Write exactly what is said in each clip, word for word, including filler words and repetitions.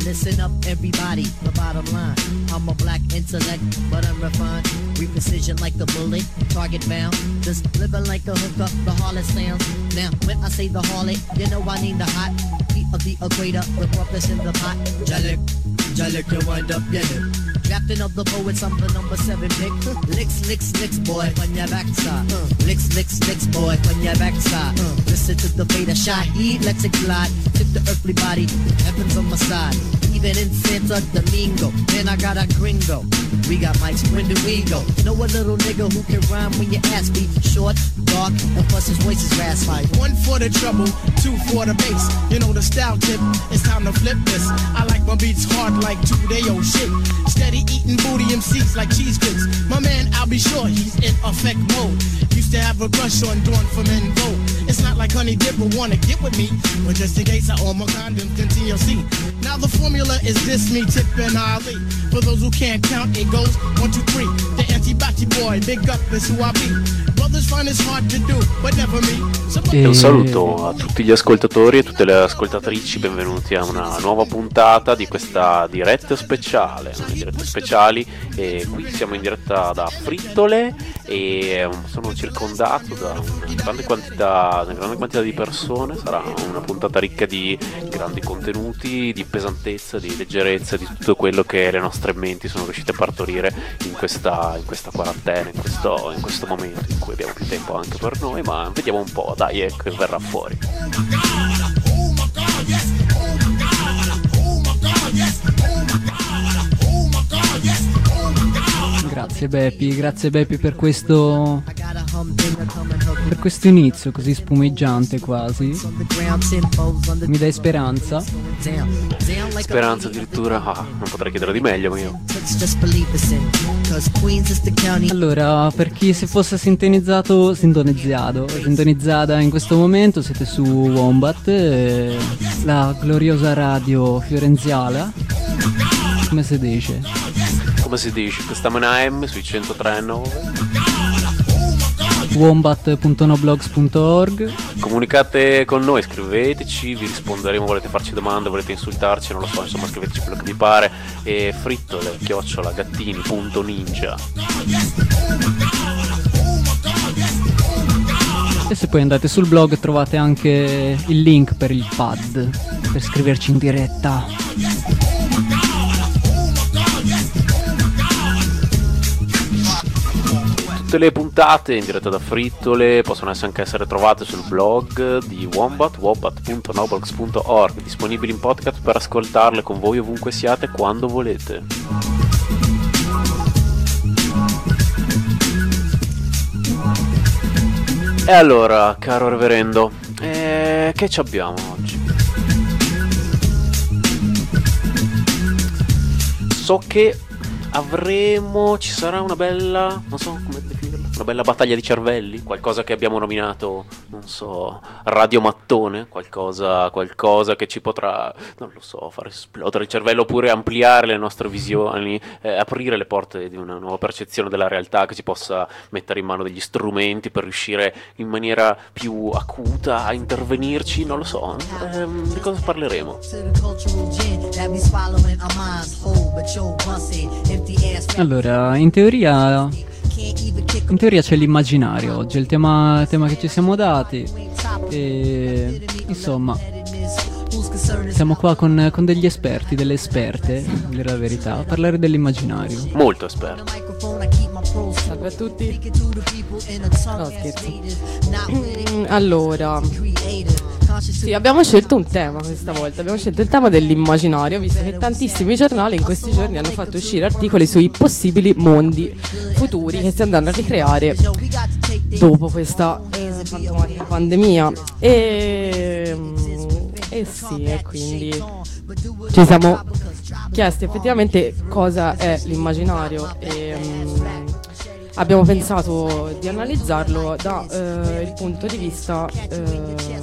Listen up everybody, the bottom line. I'm a black intellect, but I'm refined. Reprecision like the bullet, target bound. Just living like a hooker, the harlot sounds. Now, when I say the harlot, you know I need the hot heat of the equator, the purpose in the pot. Jalik, Jalik, you wind up, yeah. Captain of the poets, I'm the number seven pick. Licks, licks, licks, boy, on your backside. Uh. Licks, licks, licks, boy, on your backside. Uh. Listen to the fate of Shaheed, let's it glide. Tip the earthly body, heaven's on my side. Even in Santo Domingo, man, I got a gringo. We got mics, when do we go? Know a little nigga who can rhyme when you ask me. Short, dark, and plus his voice is raspy. One for the trouble, two for the bass. You know the style tip, it's time to flip this. I like my beats hard like two-day-old shit. Steady eating booty M Cs like cheese grits. My man, I'll be sure he's in effect mode. Used to have a crush on Dawn from En Vogue. It's not like Honey Dip will wanna get with me, but just in case I own my condoms, continue see. Now the formula is this, me, Tip, and Ali. For those who can't count, it goes one, two, three. The anti-batty boy, big up, is who I be. Brothers find it's hard to do, but never me. E un saluto a tutti gli ascoltatori e tutte le ascoltatrici, benvenuti a una nuova puntata di questa diretta speciale, una dirette speciali, e qui siamo in diretta da Frittole e sono circondato da una grande quantità, una grande quantità di persone. Sarà una puntata ricca di grandi contenuti, di pesantezza, di leggerezza, di tutto quello che le nostre menti sono riuscite a partorire in questa, in questa quarantena, in questo, in questo momento in cui abbiamo più tempo anche per noi, ma vediamo un po', dai, ecco che verrà fuori. Grazie Beppi, grazie Beppi per questo per questo inizio così spumeggiante quasi. Mi dai speranza? Speranza addirittura, ah, non potrei chiedere di meglio ma io. Allora, per chi si fosse sintonizzato, sintonizzato, sintonizzata in questo momento, siete su Wombat, eh, la gloriosa radio fiorenziana. Come si dice? Come si dice? Questa è M sui centotré virgola nove. wombat punto noblogs punto org. Comunicate con noi, scriveteci, vi risponderemo, volete farci domande, volete insultarci, non lo so, insomma scriveteci quello che vi pare. E frittole chiocciola gattini punto ninja. E se poi andate sul blog trovate anche il link per il pad per scriverci in diretta. Tutte le puntate in diretta da Frittole possono anche essere trovate sul blog di Wombat, wombat punto noblogs punto org, disponibili in podcast per ascoltarle con voi ovunque siate, quando volete. E allora, caro reverendo, eh, che ci abbiamo oggi? So che avremo, ci sarà una bella, non so come definirla, una bella battaglia di cervelli, qualcosa che abbiamo nominato, non so, Radio Mattone, qualcosa, qualcosa che ci potrà, non lo so, far esplodere il cervello, oppure ampliare le nostre visioni, eh, aprire le porte di una nuova percezione della realtà, che ci possa mettere in mano degli strumenti per riuscire in maniera più acuta a intervenirci, non lo so, eh, di cosa parleremo? Allora, in teoria in teoria c'è l'immaginario oggi, è il tema, tema che ci siamo dati e insomma siamo qua con, con degli esperti, delle esperte, a dire la verità, a parlare dell'immaginario. Molto esperti. Salve a tutti. No, scherzo. Allora, sì, abbiamo scelto un tema questa volta. Abbiamo scelto il tema dell'immaginario, visto che tantissimi giornali in questi giorni hanno fatto uscire articoli sui possibili mondi futuri che si andranno a ricreare dopo questa eh, fantomatica pandemia. E, e sì, e quindi ci siamo chiesti effettivamente cosa è l'immaginario e um, abbiamo pensato di analizzarlo da eh, il punto di vista eh,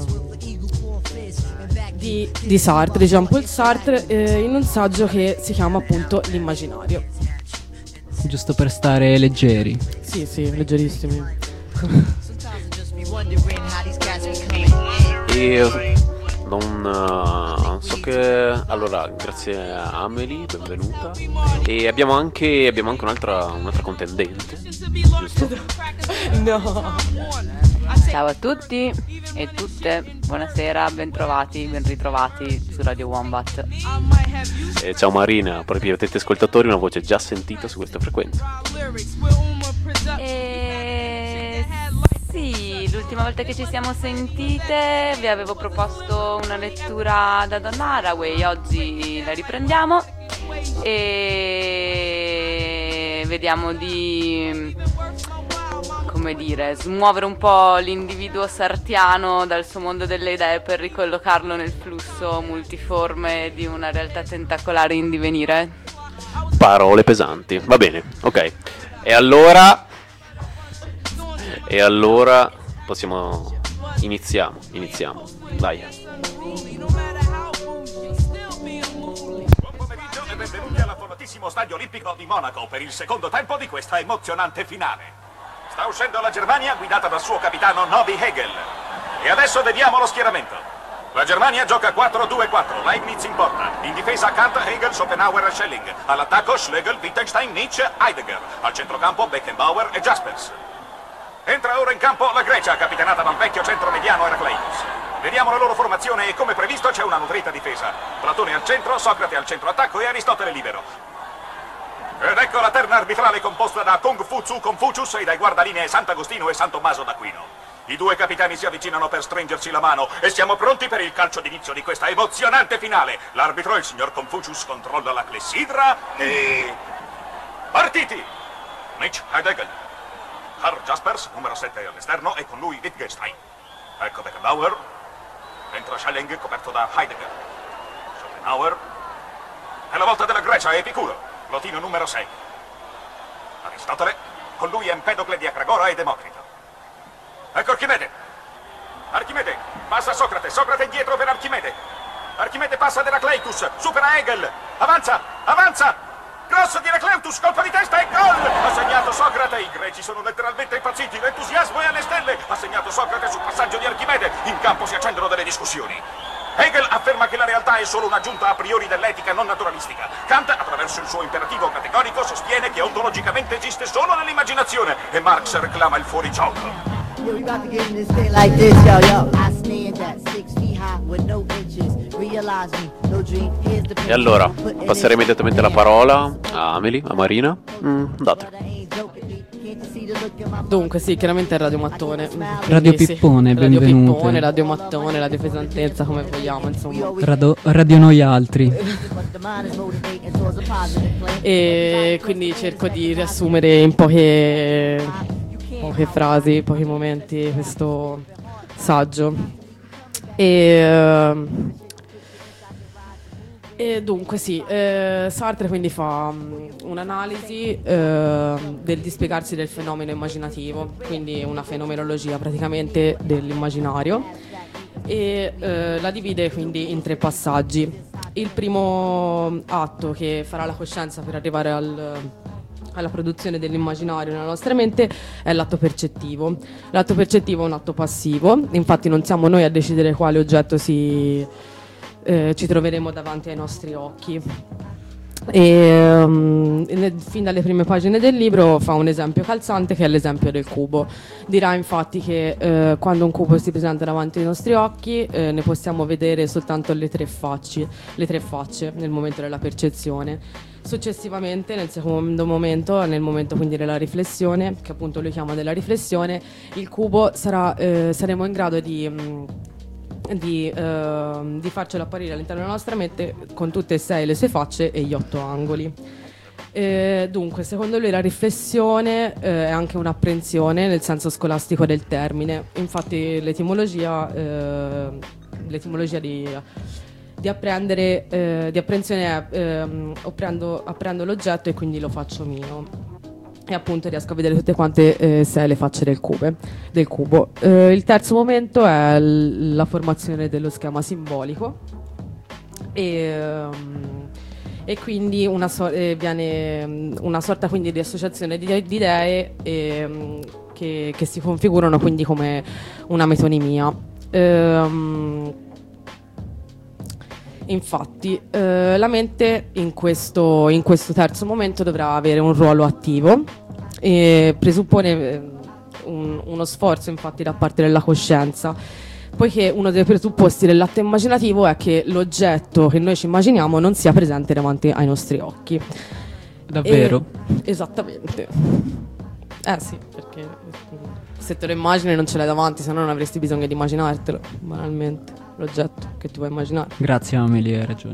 di, di Sartre, di Jean-Paul Sartre, eh, in un saggio che si chiama appunto L'immaginario. Giusto per stare leggeri. Sì, sì, leggerissimi. E non uh, so che allora grazie a Amelie, benvenuta, e abbiamo anche abbiamo anche un'altra un'altra contendente, giusto? No. Ciao a tutti e tutte, buonasera, bentrovati, ben ritrovati su Radio Wombat. E ciao Marina, per i attenti ascoltatori, una voce già sentita su questa frequenza. E sì, l'ultima volta che ci siamo sentite vi avevo proposto una lettura da Donna Haraway, oggi la riprendiamo e vediamo di, come dire, smuovere un po' l'individuo sartiano dal suo mondo delle idee per ricollocarlo nel flusso multiforme di una realtà tentacolare in divenire. Parole pesanti, va bene, ok. E allora E allora possiamo iniziamo, iniziamo. Dai. Buon pomeriggio e benvenuti all'affollatissimo Stadio Olimpico di Monaco per il secondo tempo di questa emozionante finale. Sta uscendo la Germania guidata dal suo capitano Novi Hegel. E adesso vediamo lo schieramento. La Germania gioca quattro due quattro, Leibniz in porta. In difesa Kant, Hegel, Schopenhauer e Schelling. All'attacco Schlegel, Wittgenstein, Nietzsche, Heidegger. Al centrocampo Beckenbauer e Jaspers. Entra ora in campo la Grecia, capitanata dal vecchio centro mediano Heracleitos. Vediamo la loro formazione e come previsto c'è una nutrita difesa. Platone al centro, Socrate al centro attacco e Aristotele libero. Ed ecco la terna arbitrale composta da Kung Fu Tzu Confucius e dai guardalinee Sant'Agostino e San Tommaso d'Aquino. I due capitani si avvicinano per stringersi la mano e siamo pronti per il calcio d'inizio di questa emozionante finale. L'arbitro, il signor Confucius, controlla la clessidra e... partiti! Nietzsche, Heidegger. Karl Jaspers, numero sette all'esterno, e con lui Wittgenstein. Ecco Beckenbauer. Entra Schelling, coperto da Heidegger. Schopenhauer. È la volta della Grecia, Epicuro. Plotino numero sei. Aristotele. Con lui Empedocle di Acragora e Democrito. Ecco Archimede. Archimede. Passa Socrate. Socrate indietro per Archimede. Archimede passa ad Heracleitus. Supera Hegel. Avanza. Avanza. Grosso di Heracleitus, colpo di testa e gol! Ha segnato Socrate, i greci sono letteralmente impazziti, l'entusiasmo è alle stelle! Ha segnato Socrate sul passaggio di Archimede, in campo si accendono delle discussioni. Hegel afferma che la realtà è solo un'aggiunta a priori dell'etica non naturalistica. Kant, attraverso il suo imperativo categorico, sostiene che ontologicamente esiste solo nell'immaginazione e Marx reclama il fuorigioco. Yo, we about to get in this thing like this, yo, yo. I stand at six feet high with no inches. Realize me, no dream. Here's the E allora, passerei immediatamente la parola a Amelie, a Marina. Mm, date. Dunque sì, chiaramente è Radio Mattone. Radio Quindi, Pippone, sì, Radio benvenute. Pippone, Radio Mattone, Radio Pesantezza, come vogliamo, insomma. Radio, radio Noi Altri. E quindi cerco di riassumere in poche, poche frasi, pochi momenti questo saggio. E, e dunque sì, eh, Sartre quindi fa um, un'analisi eh, del dispiegarsi del fenomeno immaginativo, quindi una fenomenologia praticamente dell'immaginario, e eh, la divide quindi in tre passaggi. Il primo atto che farà la coscienza per arrivare al, alla produzione dell'immaginario nella nostra mente è l'atto percettivo. L'atto percettivo è un atto passivo, infatti non siamo noi a decidere quale oggetto si, eh, ci troveremo davanti ai nostri occhi. E, um, ne, fin dalle prime pagine del libro fa un esempio calzante, che è l'esempio del cubo. Dirà infatti che eh, quando un cubo si presenta davanti ai nostri occhi eh, ne possiamo vedere soltanto le tre facce, le tre facce nel momento della percezione. Successivamente, nel secondo momento, nel momento quindi della riflessione, che appunto lui chiama della riflessione, il cubo sarà, eh, saremo in grado di mh, Di, uh, di farcelo apparire all'interno della nostra mente con tutte e sei le sue facce e gli otto angoli. Eh, dunque, secondo lui la riflessione eh, è anche un'apprensione nel senso scolastico del termine. Infatti l'etimologia, eh, l'etimologia di, di apprendere, eh, di apprensione è eh, apprendo, apprendo l'oggetto e quindi lo faccio mio. E appunto riesco a vedere tutte quante eh, sei le facce del, cube, del cubo. Eh, il terzo momento è l- la formazione dello schema simbolico e, um, e quindi una, so- eh, viene una sorta quindi di associazione di, di idee eh, che, che si configurano quindi come una metonimia. Um, Infatti eh, la mente in questo, in questo terzo momento dovrà avere un ruolo attivo e presuppone eh, un, uno sforzo infatti da parte della coscienza, poiché uno dei presupposti dell'atto immaginativo è che l'oggetto che noi ci immaginiamo non sia presente davanti ai nostri occhi. Davvero? E, esattamente. Eh sì, perché se te lo immagini non ce l'hai davanti, se no non avresti bisogno di immaginartelo, banalmente, l'oggetto che ti vuoi immaginare. Grazie Amelie, hai ragione.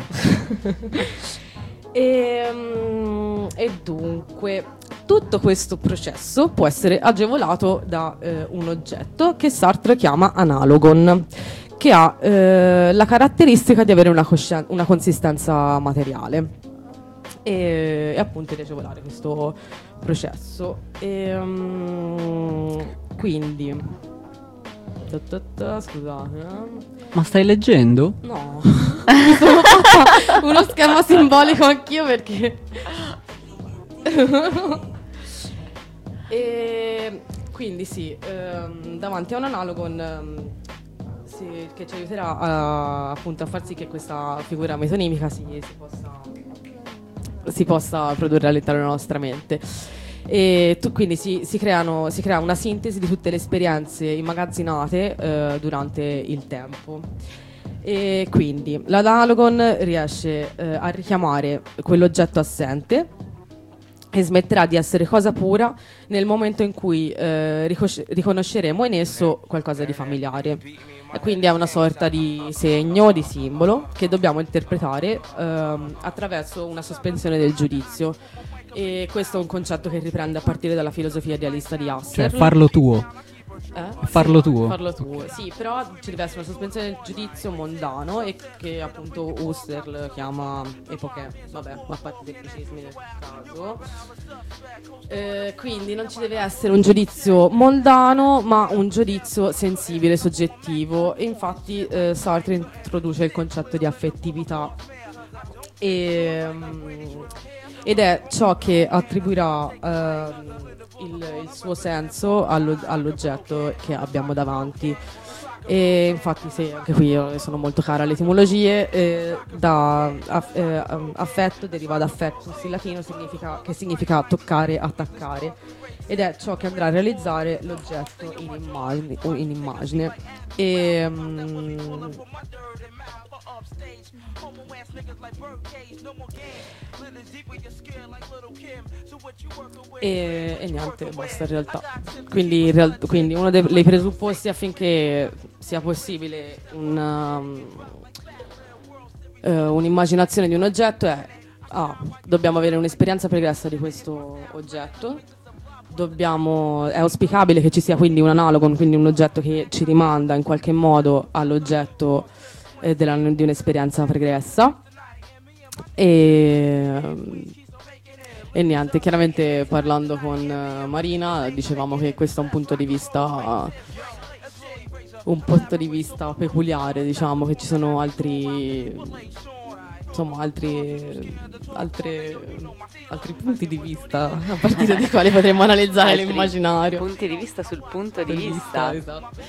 e, e dunque, tutto questo processo può essere agevolato da eh, un oggetto che Sartre chiama analogon, che ha eh, la caratteristica di avere una, coscien- una consistenza materiale e, e appunto di agevolare questo processo. E, um, quindi ta ta ta, scusate eh. Ma stai leggendo? No. Sono fatta uno schema simbolico anch'io perché e quindi sì, ehm, davanti a un analogon ehm, sì, che ci aiuterà a, appunto a far sì che questa figura metonimica si, si possa si possa produrre all'interno della nostra mente. E tu, quindi si, si, creano, si crea una sintesi di tutte le esperienze immagazzinate eh, durante il tempo. E quindi l'analogon riesce eh, a richiamare quell'oggetto assente e smetterà di essere cosa pura nel momento in cui eh, ricos- riconosceremo in esso qualcosa di familiare. E quindi è una sorta di segno, di simbolo che dobbiamo interpretare ehm, attraverso una sospensione del giudizio. E questo è un concetto che riprende a partire dalla filosofia idealista di Husserl. Cioè farlo tuo. Eh? Farlo sì, tuo. Farlo tuo, sì, però ci deve essere una sospensione del giudizio mondano e che appunto Husserl chiama epoche, vabbè, a parte i tecnicismi nel caso. Eh, quindi non ci deve essere un giudizio mondano, ma un giudizio sensibile, soggettivo. E infatti eh, Sartre introduce il concetto di affettività e, um, ed è ciò che attribuirà uh, il, il suo senso allo, all'oggetto che abbiamo davanti. E infatti sì, anche qui io sono molto cara alle etimologie. eh, da aff, eh, affetto deriva da affectus in latino, significa, che significa toccare, attaccare, ed è ciò che andrà a realizzare l'oggetto in immagine, in immagine. E, um, E, e niente, basta in realtà. Quindi, in real- quindi uno dei, dei presupposti affinché sia possibile una, um, uh, un'immaginazione di un oggetto è ah, dobbiamo avere un'esperienza pregressa di questo oggetto. Dobbiamo, è auspicabile che ci sia quindi un analogo, quindi un oggetto che ci rimanda in qualche modo all'oggetto eh, della, di un'esperienza pregressa. E, e niente, chiaramente parlando con uh, Marina dicevamo che questo è un punto di vista uh, un punto di vista peculiare, diciamo che ci sono altri insomma altri altre, altri punti di vista a partire dai quali potremmo analizzare altri l'immaginario, punti di vista sul punto di vista, vista. Esatto.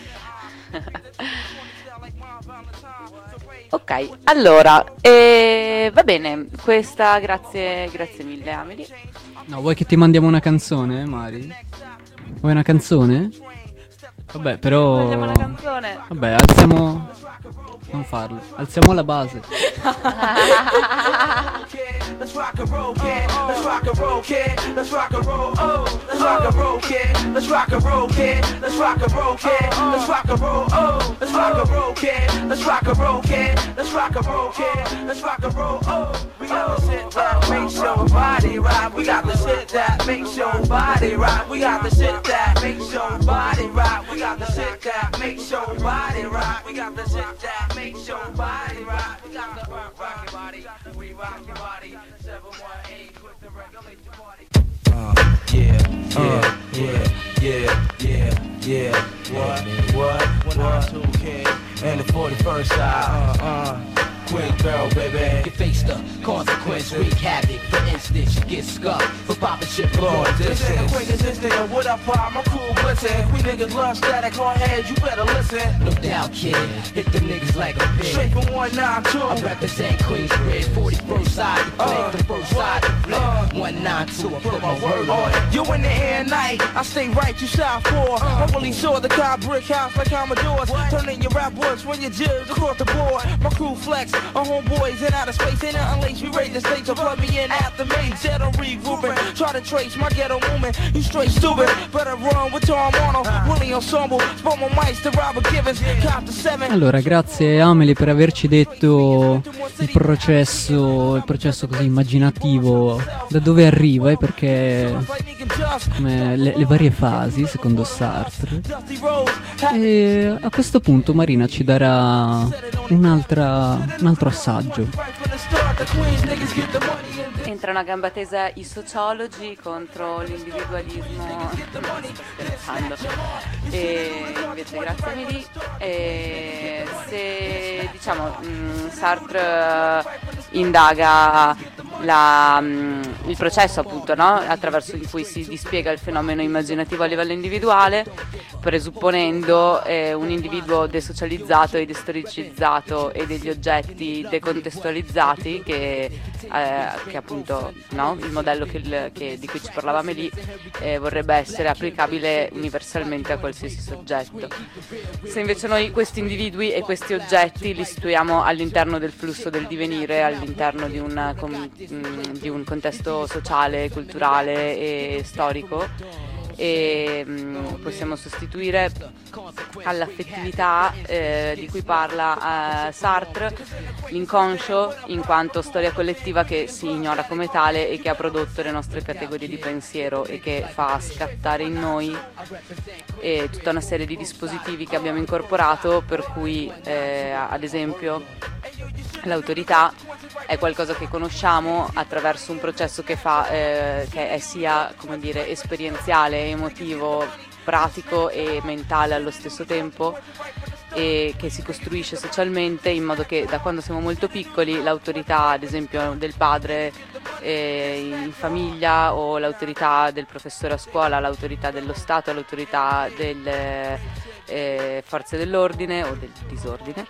Ok, allora, eh, va bene, questa, grazie, grazie mille Amelie. No, vuoi che ti mandiamo una canzone, Mari? Vuoi una canzone? Vabbè, però... Vogliamo una canzone? Vabbè, alziamo... Non farlo, alziamo la base. Let's rock and roll, kid. Let's rock and roll, kid. Let's rock and roll. Oh, let's rock and roll, kid. Let's rock and roll, kid. Let's rock and roll, kid. Let's rock and roll. Oh, let's rock and roll, kid. Let's rock and roll, kid. Let's rock and roll, kid. Let's rock and roll. Oh, we got the shit that makes your body rock. We got the shit that makes your body rock. We got the shit that makes your body rock. We got the shit that makes your body rock. We got the shit that makes your body rock. We got the rock, rock your body. We rock your body. seven one eight, quick to regulate your body. Uh, yeah, yeah, yeah, yeah, yeah, yeah. What, what, what? And the forty-first side. Uh, uh. Quick barrel, baby. Your face the consequence. Wreak havoc, for instance, you get scuffed for popping shit for long distance. This ain't the quickest instinct, what up, pop, my crew glisten. We niggas love static on heads, you better listen. No doubt, kid, hit the niggas like a pig. Straight from one nine two, I represent Queensbridge, forty-first side to flick, uh, the first side to flip. Uh, one nine two, I put my word on it. You in the air night, I stay right, you shot for. Uh, I really saw the car brick house like Commodores. Turning your rap works when you jibs across the board. My crew flex, our homeboys in outer space. Ain't nothing late, we raise the stakes, so plug me in after me. Said I'm regrouping, try to trace my ghetto woman. You straight stupid, better run with Tom Arnold. Willie Ensemble, spot my mics to Robert Givens. Cop to seven. Allora, grazie Amelie per averci detto il processo, il processo così immaginativo, da dove arriva e perché, come le, le varie fasi secondo Sartre. E a questo punto Marina ci darà un'altra, un altro assaggio. Entra una gamba tesa i sociologi contro l'individualismo. Scherzando. E invece grazie Emily. E se diciamo mh, Sartre indaga la, mh, il processo appunto, no? Attraverso in cui si dispiega il fenomeno immaginativo a livello individuale, presupponendo eh, un individuo desocializzato e destoricizzato e degli oggetti decontestualizzati che, eh, che appunto, no? Il modello che, che, di cui ci parlavamo lì eh, vorrebbe essere applicabile universalmente a qualsiasi soggetto. Se invece noi questi individui e questi oggetti li situiamo all'interno del flusso del divenire, all'interno di un, com, di un contesto sociale, culturale e storico, e mh, possiamo sostituire all'affettività eh, di cui parla eh, Sartre l'inconscio in quanto storia collettiva che si ignora come tale e che ha prodotto le nostre categorie di pensiero e che fa scattare in noi eh, tutta una serie di dispositivi che abbiamo incorporato, per cui eh, ad esempio l'autorità è qualcosa che conosciamo attraverso un processo che fa eh, che è sia, come dire, esperienziale, emotivo, pratico e mentale allo stesso tempo, e che si costruisce socialmente in modo che da quando siamo molto piccoli l'autorità ad esempio del padre eh, in famiglia, o l'autorità del professore a scuola, l'autorità dello Stato, l'autorità delle eh, forze dell'ordine o del disordine,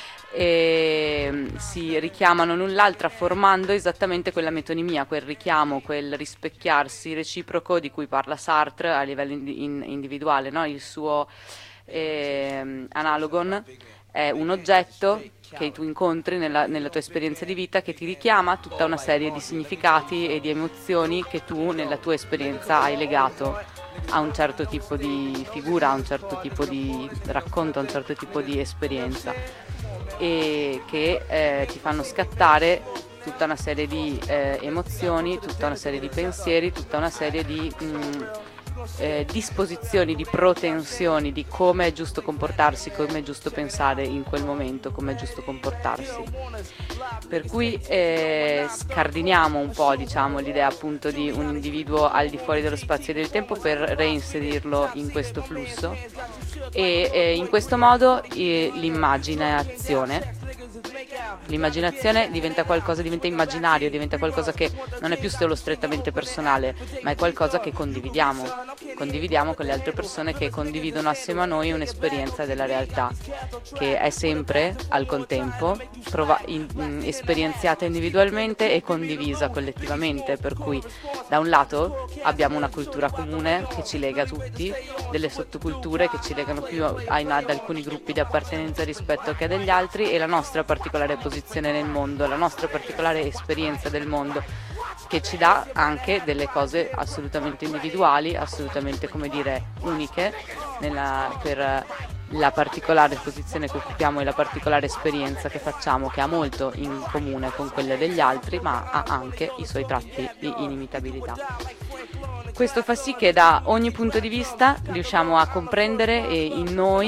e si richiamano l'un l'altra formando esattamente quella metonimia, quel richiamo, quel rispecchiarsi reciproco di cui parla Sartre a livello in, in, individuale, no? Il suo eh, analogon è un oggetto che tu incontri nella, nella tua esperienza di vita, che ti richiama tutta una serie di significati e di emozioni che tu nella tua esperienza hai legato a un certo tipo di figura, a un certo tipo di racconto, a un certo tipo di esperienza, e che eh, ti fanno scattare tutta una serie di eh, emozioni, tutta una serie di pensieri, tutta una serie di mh, eh, disposizioni, di protensioni di come è giusto comportarsi, come è giusto pensare in quel momento, come è giusto comportarsi. Per cui eh, scardiniamo un po', diciamo, l'idea appunto di un individuo al di fuori dello spazio e del tempo per reinserirlo in questo flusso, e eh, in questo modo eh, l'immaginazione L'immaginazione diventa qualcosa, diventa immaginario, diventa qualcosa che non è più solo strettamente personale, ma è qualcosa che condividiamo. Condividiamo con le altre persone che condividono assieme a noi un'esperienza della realtà, che è sempre al contempo prova- in- in- esperienziata individualmente e condivisa collettivamente. Per cui da un lato abbiamo una cultura comune che ci lega tutti, delle sottoculture che ci legano più a- ad alcuni gruppi di appartenenza rispetto che a degli altri, e la nostra particolare posizione nel mondo, la nostra particolare esperienza del mondo, che ci dà anche delle cose assolutamente individuali, assolutamente, come dire, uniche nella, per la particolare posizione che occupiamo e la particolare esperienza che facciamo, che ha molto in comune con quelle degli altri, ma ha anche i suoi tratti di inimitabilità. Questo fa sì che da ogni punto di vista riusciamo a comprendere in noi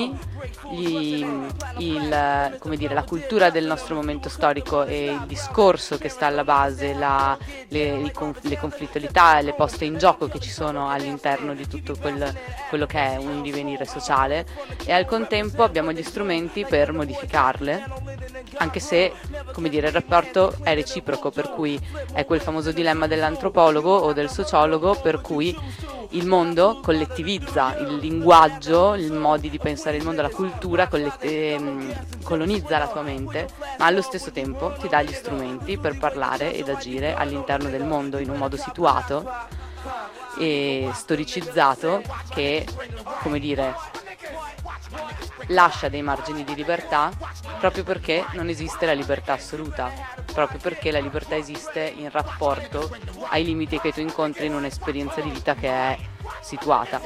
gli, il, come dire, la cultura del nostro momento storico e il discorso che sta alla base, la, le, i conf, le conflittualità e le poste in gioco che ci sono all'interno di tutto quel, quello che è un divenire sociale, e al contempo abbiamo gli strumenti per modificarle, anche se, come dire, il rapporto è reciproco, per cui è quel famoso dilemma dell'antropologo o del sociologo per cui il mondo collettivizza il linguaggio, i modi di pensare il mondo, la cultura collet- ehm, colonizza la tua mente, ma allo stesso tempo ti dà gli strumenti per parlare ed agire all'interno del mondo in un modo situato e storicizzato che, come dire, lascia dei margini di libertà, proprio perché non esiste la libertà assoluta, proprio perché la libertà esiste in rapporto ai limiti che tu incontri in un'esperienza di vita che è situata,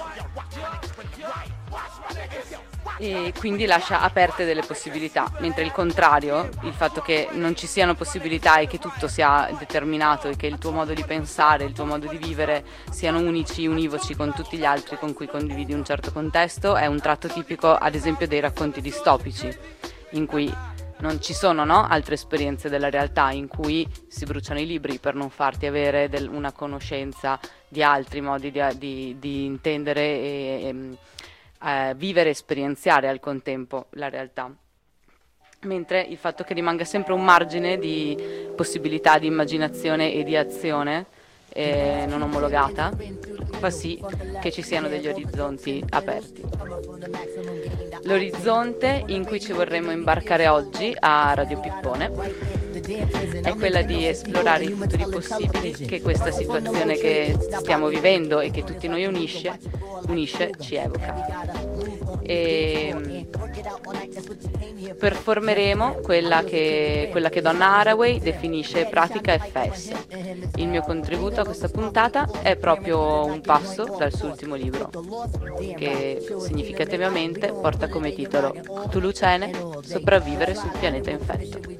e quindi lascia aperte delle possibilità, mentre il contrario, il fatto che non ci siano possibilità e che tutto sia determinato e che il tuo modo di pensare, il tuo modo di vivere siano unici, univoci con tutti gli altri con cui condividi un certo contesto, è un tratto tipico ad esempio dei racconti distopici, in cui non ci sono, no, altre esperienze della realtà, in cui si bruciano i libri per non farti avere del, una conoscenza di altri modi di, di, di intendere e, e eh, vivere e esperienziare al contempo la realtà. Mentre il fatto che rimanga sempre un margine di possibilità di immaginazione e di azione eh, non omologata fa sì che ci siano degli orizzonti aperti. L'orizzonte in cui ci vorremmo imbarcare oggi a Radio Pippone è quella di esplorare i futuri possibili che questa situazione che stiamo vivendo e che tutti noi unisce, unisce ci evoca. E performeremo quella che, quella che Donna Haraway definisce pratica F S. Il mio contributo a questa puntata è proprio un passo dal suo ultimo libro, che significativamente porta come titolo Tulucene, sopravvivere sul pianeta infetto.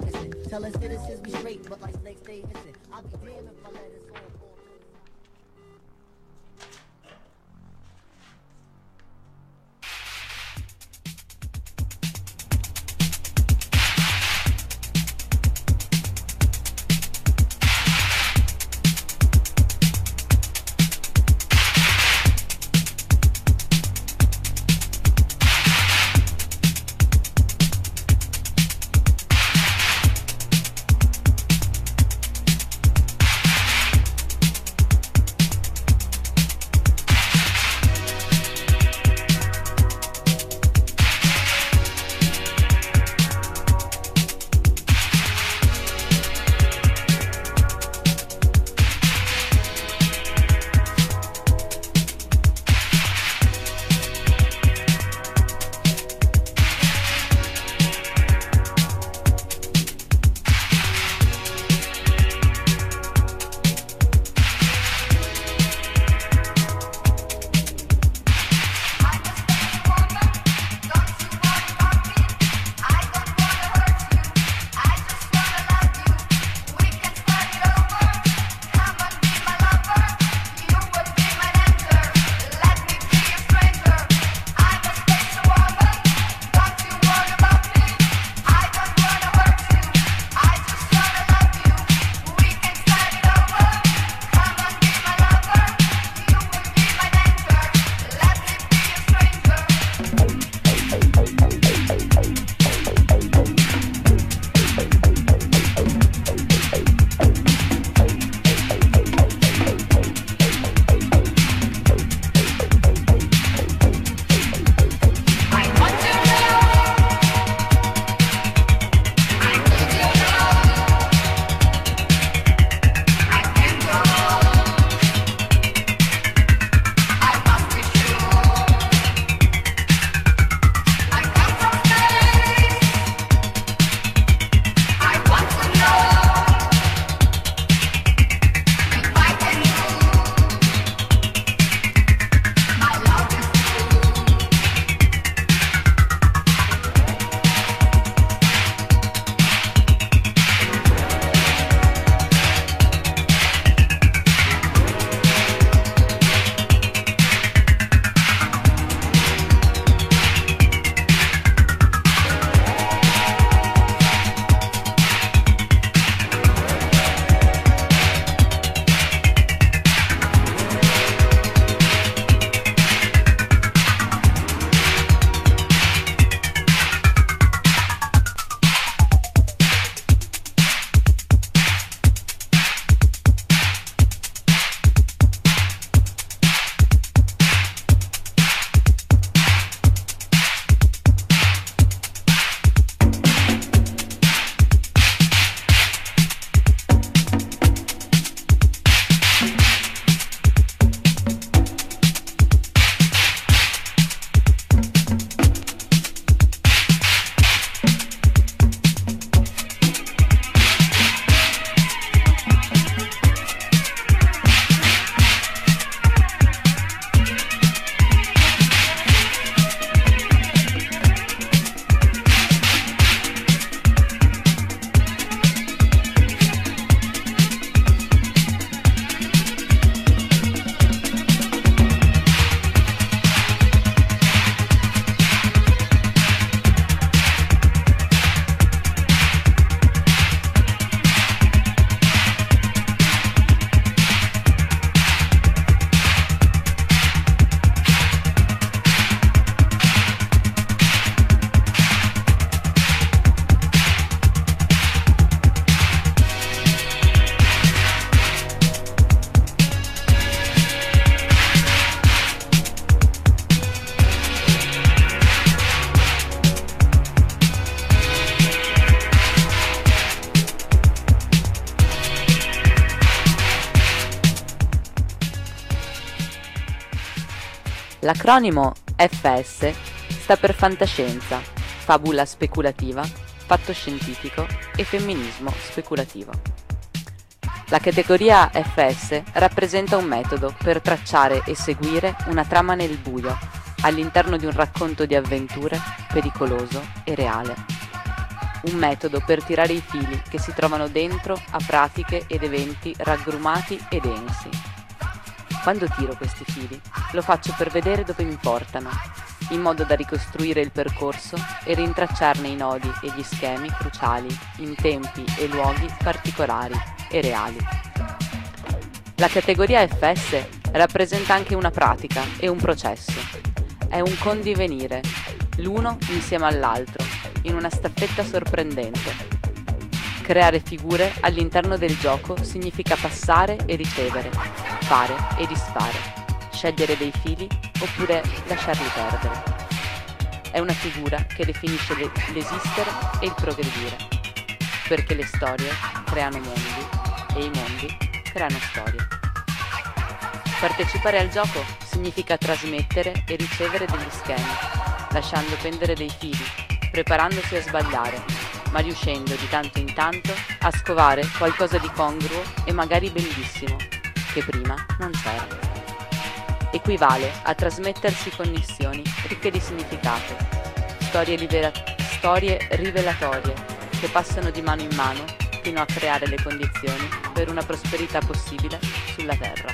L'acronimo F S sta per fantascienza, fabula speculativa, fatto scientifico e femminismo speculativo. La categoria F S rappresenta un metodo per tracciare e seguire una trama nel buio all'interno di un racconto di avventure pericoloso e reale. Un metodo per tirare i fili che si trovano dentro a pratiche ed eventi raggrumati e densi. Quando tiro questi fili, lo faccio per vedere dove mi portano, in modo da ricostruire il percorso e rintracciarne i nodi e gli schemi cruciali in tempi e luoghi particolari e reali. La categoria F S rappresenta anche una pratica e un processo. È un condivenire, l'uno insieme all'altro, in una staffetta sorprendente. Creare figure all'interno del gioco significa passare e ricevere, fare e disfare, scegliere dei fili oppure lasciarli perdere. È una figura che definisce l'esistere e il progredire, perché le storie creano mondi e i mondi creano storie. Partecipare al gioco significa trasmettere e ricevere degli schemi, lasciando pendere dei fili, preparandosi a sbagliare, ma riuscendo di tanto in tanto a scovare qualcosa di congruo e magari bellissimo, che prima non c'era. Equivale a trasmettersi connessioni ricche di significato, storie, libera- storie rivelatorie che passano di mano in mano fino a creare le condizioni per una prosperità possibile sulla Terra.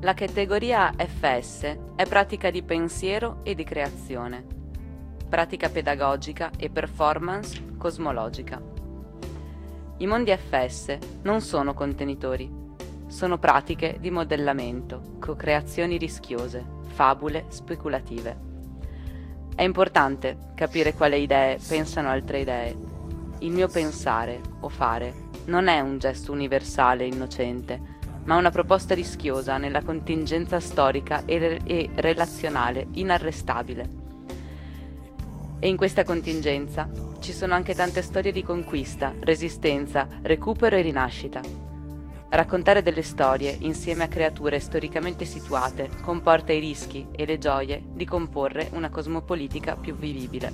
La categoria F S è pratica di pensiero e di creazione, pratica pedagogica e performance cosmologica. I mondi F S non sono contenitori, sono pratiche di modellamento, co-creazioni rischiose, fabule speculative. È importante capire quali idee pensano altre idee. Il mio pensare o fare non è un gesto universale e innocente, ma una proposta rischiosa nella contingenza storica e, re- e relazionale inarrestabile. E in questa contingenza ci sono anche tante storie di conquista, resistenza, recupero e rinascita. Raccontare delle storie insieme a creature storicamente situate comporta i rischi e le gioie di comporre una cosmopolitica più vivibile.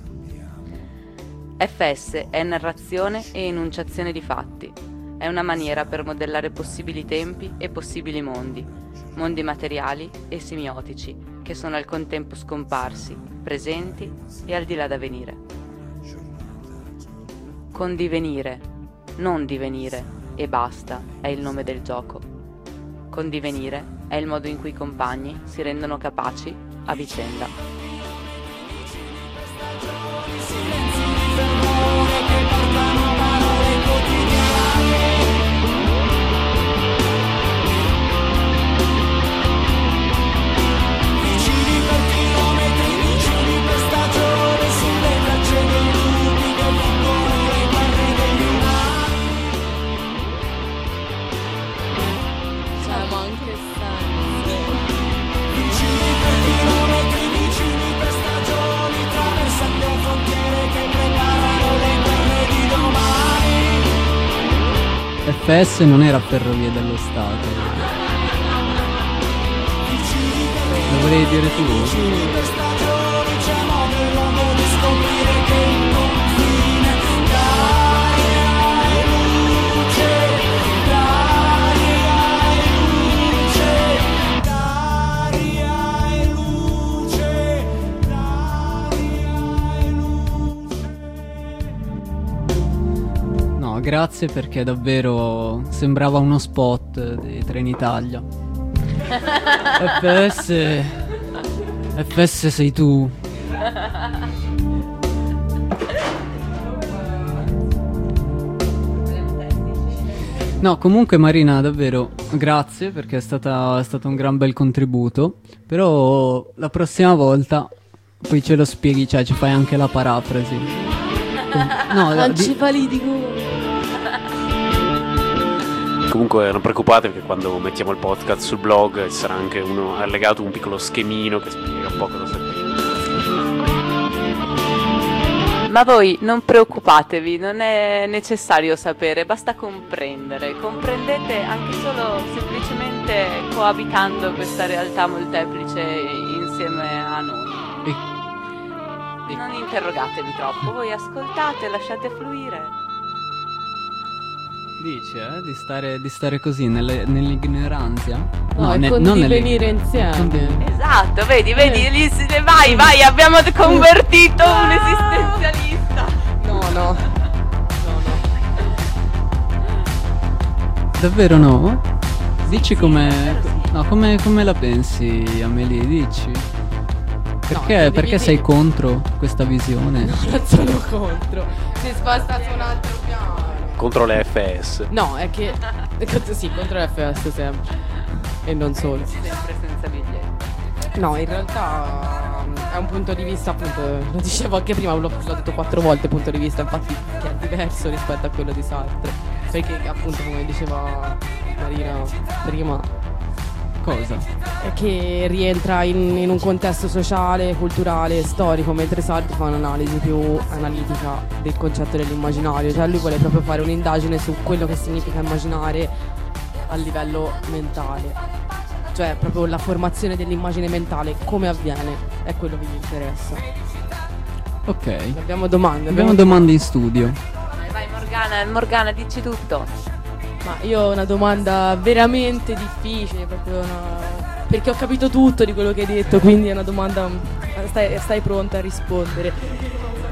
F S è narrazione e enunciazione di fatti. È una maniera per modellare possibili tempi e possibili mondi, mondi materiali e semiotici, che sono al contempo scomparsi, presenti e al di là da venire. Condivenire, non divenire, e basta, è il nome del gioco. Condivenire è il modo in cui i compagni si rendono capaci a vicenda. F S non era Ferrovie dello Stato. Lo volevi dire tu? Grazie, perché davvero sembrava uno spot di Trenitalia. F S F S sei tu. No, comunque Marina, davvero grazie, perché è stata, è stato un gran bel contributo. Però la prossima volta poi ce lo spieghi, cioè ci fai anche la parafrasi. No, non di... ci validi. Comunque non preoccupatevi che quando mettiamo il podcast sul blog ci sarà anche uno allegato, un piccolo schemino che spiega un po' cosa serve. Ma voi non preoccupatevi, non è necessario sapere, basta comprendere. Comprendete anche solo semplicemente coabitando questa realtà molteplice insieme a noi. E... Non interrogatevi troppo, voi ascoltate, lasciate fluire. Dici, eh? Di stare, di stare così nelle, nell'ignoranza? No, No, è ne, con non di nelle- venire insieme. Condiv- Esatto, vedi, vedi, Eh. lì si- vai, vai, abbiamo convertito un esistenzialista. No, no. Davvero no? Dici come... No, come, come la pensi, Amelie? Dici? Perché, No, perché dividi- sei contro questa visione? Non sono contro. Si sposta su un altro piano. Contro le F S. No, è che sì, contro l'F S sempre. E non solo. Sempre senza biglietti. No, in realtà um, è un punto di vista, appunto, lo dicevo anche prima, l'ho, l'ho detto quattro volte, punto di vista, infatti, che è diverso rispetto a quello di Sartre. Perché appunto, come diceva Marina prima, Cosa? è che rientra in, in un contesto sociale, culturale, storico, mentre Sartre fa un'analisi più analitica del concetto dell'immaginario. Cioè lui vuole proprio fare un'indagine su quello che significa immaginare a livello mentale, cioè proprio la formazione dell'immagine mentale, come avviene, è quello che mi interessa. Ok. Abbiamo domande. Abbiamo domande in studio. Vai, vai Morgana, Morgana, dici tutto. Ma io ho una domanda veramente difficile, proprio una... perché ho capito tutto di quello che hai detto, quindi è una domanda. Stai, stai pronta a rispondere?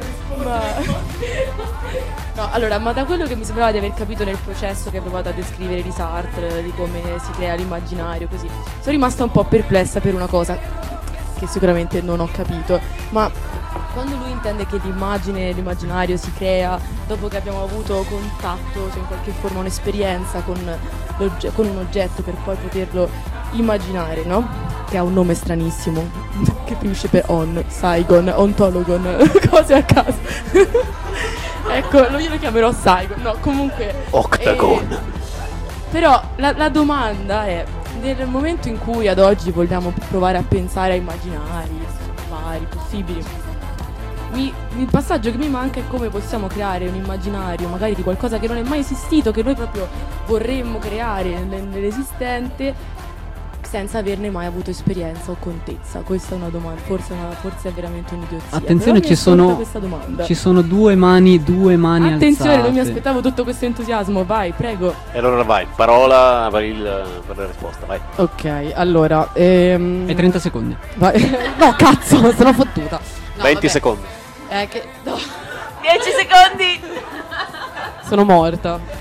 ma... No, allora, ma da quello che mi sembrava di aver capito nel processo che ha provato a descrivere di Sartre, di come si crea l'immaginario, così, sono rimasta un po' perplessa per una cosa che sicuramente non ho capito, ma quando lui intende che l'immagine, l'immaginario si crea dopo che abbiamo avuto contatto, cioè in qualche forma un'esperienza con, con un oggetto per poi poterlo immaginare, no? Che ha un nome stranissimo, che finisce per on, Saigon, ontologon, cose a caso. Ecco, io lo chiamerò Saigon, no, comunque... Octagon. Eh, però la, la domanda è, nel momento in cui ad oggi vogliamo provare a pensare a immaginari vari, possibili, mi, il passaggio che mi manca è come possiamo creare un immaginario magari di qualcosa che non è mai esistito, che noi proprio vorremmo creare nell'esistente, senza averne mai avuto esperienza o contezza. Questa è una domanda, forse, una, forse è veramente un'idiozia. Attenzione, ci sono, ci sono due mani, due mani Attenzione, alzate. non mi aspettavo tutto questo entusiasmo, vai, prego. E allora vai, parola per, il, per la risposta, vai. Ok, allora... Ehm... Hai trenta secondi. Vai. No, cazzo, sono fottuta. No, venti vabbè. secondi. Eh, che... No. dieci secondi. Sono morta.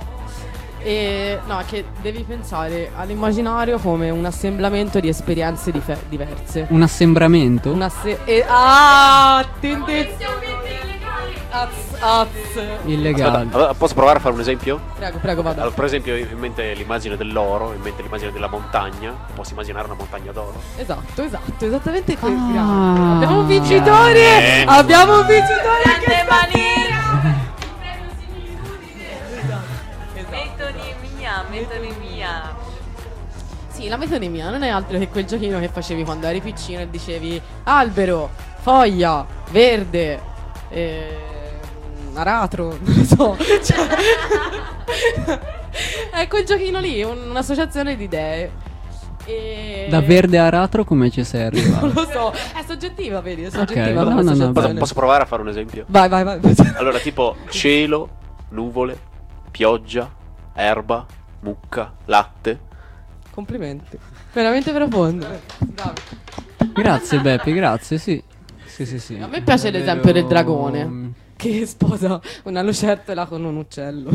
E no, che devi pensare all'immaginario come un assemblamento di esperienze dife- diverse. Un assembramento? Un asse- e- ah, tendenza. Az, az. Illegale. Aspetta, posso provare a fare un esempio? Prego, prego, vada. Allora, per esempio, ho in mente l'immagine dell'oro, in mente l'immagine della montagna. Posso immaginare una montagna d'oro? Esatto, esatto, esattamente così. Ah, abbiamo un vincitore! eh. Abbiamo un vincitore! Grande Che Manino! Metonimia, metonimia. Sì, la metonimia non è altro che quel giochino che facevi quando eri piccino e dicevi albero, foglia, verde, eh, aratro, non lo so. Cioè, è quel giochino lì, un- un'associazione di idee. E... Da verde a aratro come ci sei arrivato? Non lo so, è soggettiva, vedi, è Ok, soggettiva no, come no, no, associazione. Posso, posso provare a fare un esempio? Vai, vai, vai. Allora, tipo cielo, nuvole, pioggia, erba, mucca, latte. Complimenti. Veramente profondo. Bravo. Grazie Beppi, grazie, sì. Sì, sì, sì. A me piace Davvero- l'esempio del dragone che sposa una lucertola con un uccello.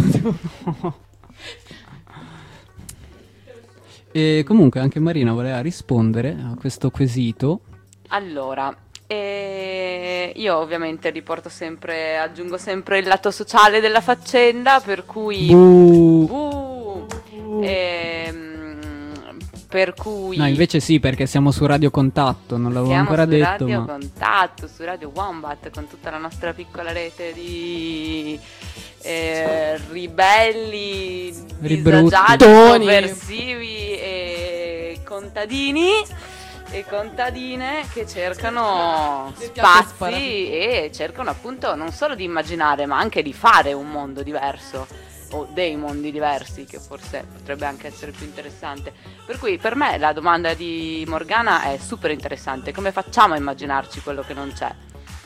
E comunque anche Marina voleva rispondere a questo quesito. Allora, eh, io ovviamente riporto sempre, aggiungo sempre il lato sociale della faccenda, per cui... Buh. Buh. Ehm, per cui... No, invece sì, perché siamo su Radio Contatto, non l'avevo siamo ancora su detto, Radio ma... Contatto, su Radio Wombat, con tutta la nostra piccola rete di eh, ribelli, Ribrutti. disagiati, Toni. sovversivi e contadini e contadine che cercano Mi piace spazi sparare. e cercano appunto non solo di immaginare ma anche di fare un mondo diverso o dei mondi diversi, che forse potrebbe anche essere più interessante. Per cui per me la domanda di Morgana è super interessante: come facciamo a immaginarci quello che non c'è?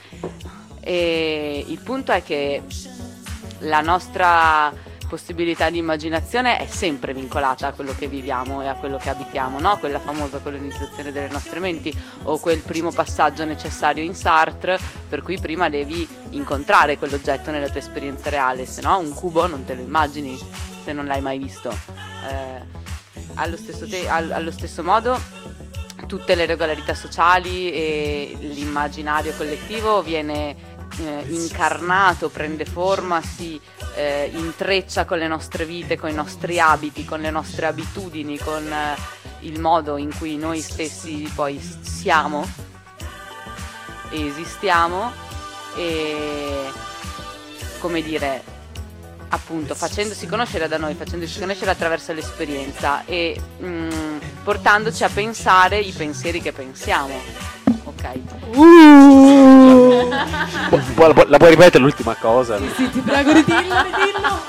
E il punto è che la nostra possibilità di immaginazione è sempre vincolata a quello che viviamo e a quello che abitiamo, no? Quella famosa colonizzazione delle nostre menti, o quel primo passaggio necessario in Sartre, per cui prima devi incontrare quell'oggetto nella tua esperienza reale, se no un cubo non te lo immagini se non l'hai mai visto. Eh, allo stesso, te- al- allo stesso modo tutte le regolarità sociali e l'immaginario collettivo viene eh, incarnato, prende forma, si eh, intreccia con le nostre vite, con i nostri abiti, con le nostre abitudini, con eh, il modo in cui noi stessi poi siamo e esistiamo, e come dire, appunto facendosi conoscere da noi, facendosi conoscere attraverso l'esperienza e mh, portandoci a pensare i pensieri che pensiamo. Ok. Uh. Pu- pu- pu- la puoi ripetere l'ultima cosa? Sì, sì, ti prego, ridillo, ridillo.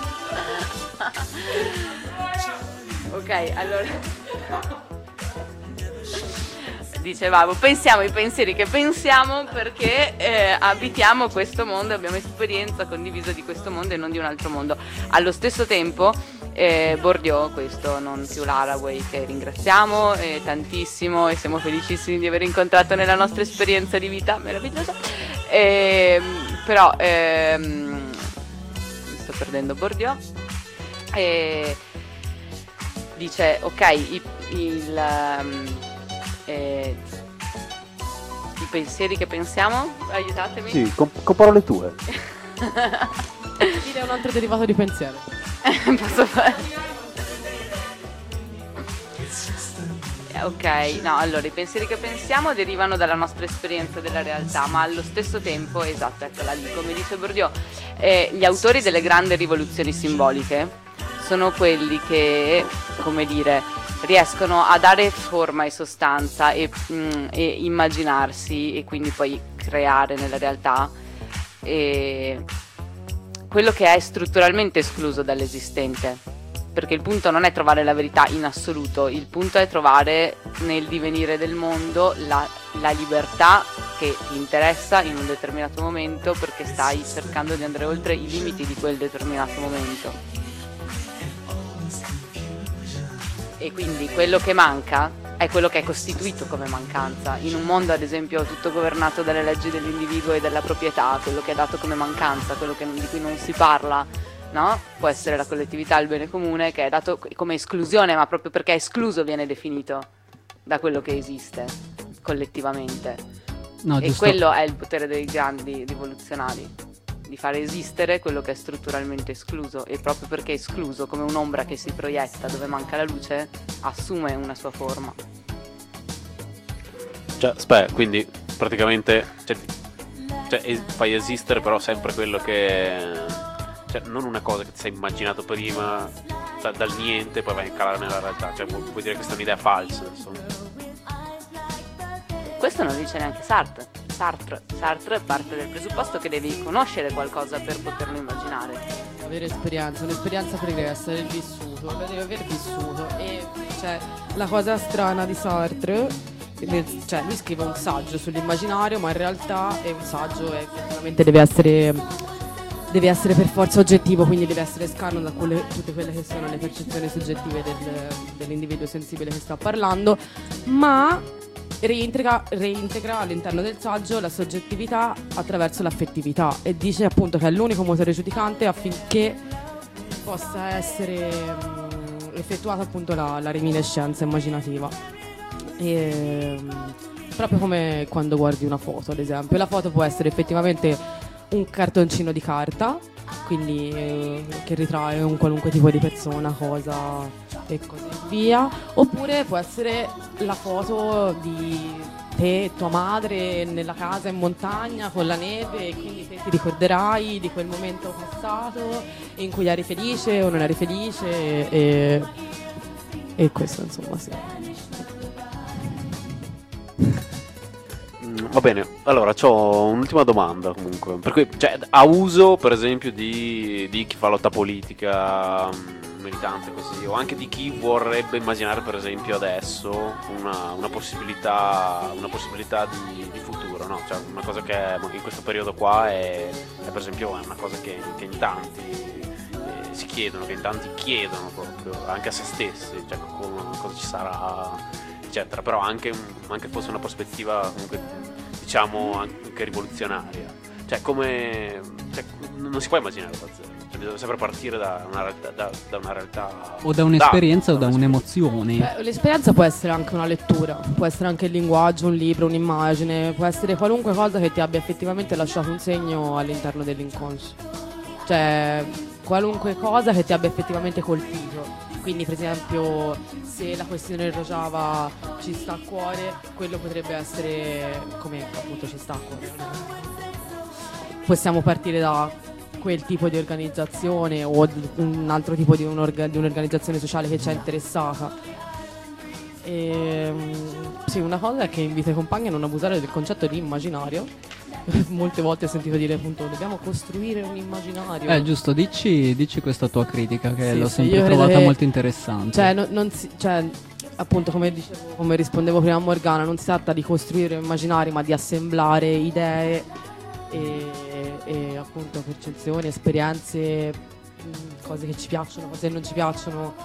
Ok, allora dicevamo, pensiamo i pensieri che pensiamo perché eh, abitiamo questo mondo, abbiamo esperienza condivisa di questo mondo e non di un altro mondo. Allo stesso tempo eh, Bourdieu, questo non più l'Haraway, che ringraziamo eh, tantissimo e siamo felicissimi di aver incontrato nella nostra esperienza di vita meravigliosa, eh, però ehm, mi sto perdendo Bourdieu. E dice ok, il, il um, eh, i pensieri che pensiamo, aiutatemi. Sì, con, con parole tue. Dire un altro derivato di pensiero. Posso fare? Ok, no, allora i pensieri che pensiamo derivano dalla nostra esperienza della realtà, ma allo stesso tempo, esatto, eccola lì, come dice Bourdieu, eh, gli autori delle grandi rivoluzioni simboliche sono quelli che, come dire, riescono a dare forma e sostanza e, mm, e immaginarsi e quindi poi creare nella realtà e quello che è strutturalmente escluso dall'esistente. Perché il punto non è trovare la verità in assoluto, il punto è trovare nel divenire del mondo la, la libertà che ti interessa in un determinato momento, perché stai cercando di andare oltre i limiti di quel determinato momento. E quindi quello che manca è quello che è costituito come mancanza. In un mondo, ad esempio, tutto governato dalle leggi dell'individuo e della proprietà, quello che è dato come mancanza, quello che, di cui non si parla, no? Può essere la collettività, il bene comune, che è dato come esclusione, ma proprio perché escluso viene definito da quello che esiste collettivamente. No, e giusto. quello è il potere dei grandi rivoluzionari, di fare esistere quello che è strutturalmente escluso, e proprio perché è escluso, come un'ombra che si proietta dove manca la luce, assume una sua forma. Cioè, aspetta, quindi praticamente cioè, cioè, es- fai esistere però sempre quello che... Cioè, non una cosa che ti sei immaginato prima da, dal niente, poi vai a calare nella realtà. Cioè, vuol, vuol dire che questa è un'idea falsa, insomma. Questo non dice neanche Sartre. Sartre. Sartre parte del presupposto che devi conoscere qualcosa per poterlo immaginare. Avere esperienza, un'esperienza pregressa del vissuto, lo devi aver vissuto. E cioè, la cosa strana di Sartre, cioè lui scrive un saggio sull'immaginario, ma in realtà è un saggio e effettivamente deve essere... deve essere per forza oggettivo, quindi deve essere scarno da quelle, tutte quelle che sono le percezioni soggettive del, dell'individuo sensibile che sta parlando, ma reintegra, reintegra all'interno del saggio la soggettività attraverso l'affettività e dice appunto che è l'unico motore giudicante affinché possa essere mh, effettuata appunto la, la reminiscenza immaginativa. E, mh, proprio come quando guardi una foto, ad esempio, la foto può essere effettivamente un cartoncino di carta, quindi eh, che ritrae un qualunque tipo di persona, cosa e così via, oppure può essere la foto di te e tua madre nella casa in montagna con la neve e quindi te ti ricorderai di quel momento passato in cui eri felice o non eri felice e, e questo insomma sì. Va bene, allora c'ho un'ultima domanda comunque, per cui, cioè, a uso per esempio di, di chi fa lotta politica, militante così, o anche di chi vorrebbe immaginare per esempio adesso una, una possibilità, una possibilità di, di futuro, no? Cioè una cosa che in questo periodo qua è, è per esempio è una cosa che, che in tanti eh, si chiedono, che in tanti chiedono proprio, anche a se stessi, cioè come, cosa ci sarà, eccetera, però anche, anche fosse una prospettiva comunque diciamo anche rivoluzionaria, cioè come cioè, non si può immaginare da zero, cioè, bisogna sempre partire da una realtà, da, da una realtà o da un'esperienza da, o da un'emozione. Beh, l'esperienza può essere anche una lettura, può essere anche il linguaggio, un libro, un'immagine, può essere qualunque cosa che ti abbia effettivamente lasciato un segno all'interno dell'inconscio, cioè qualunque cosa che ti abbia effettivamente colpito. Quindi per esempio se la questione Rojava ci sta a cuore, quello potrebbe essere, come appunto ci sta a cuore, possiamo partire da quel tipo di organizzazione o un altro tipo di, un'orga- di un'organizzazione sociale che ci è interessata. E, sì, una cosa è che invito i compagni a non abusare del concetto di immaginario. Molte volte ho sentito dire appunto dobbiamo costruire un immaginario. Eh giusto, dici, dici questa tua critica che Sì, l'ho sì, sempre io credo trovata che- molto interessante. Cioè, no- non si, cioè, appunto, come dicevo, come rispondevo prima a Morgana, non si tratta di costruire immaginari, ma di assemblare idee e, e appunto percezioni, esperienze, mh, cose che ci piacciono, cose che non ci piacciono.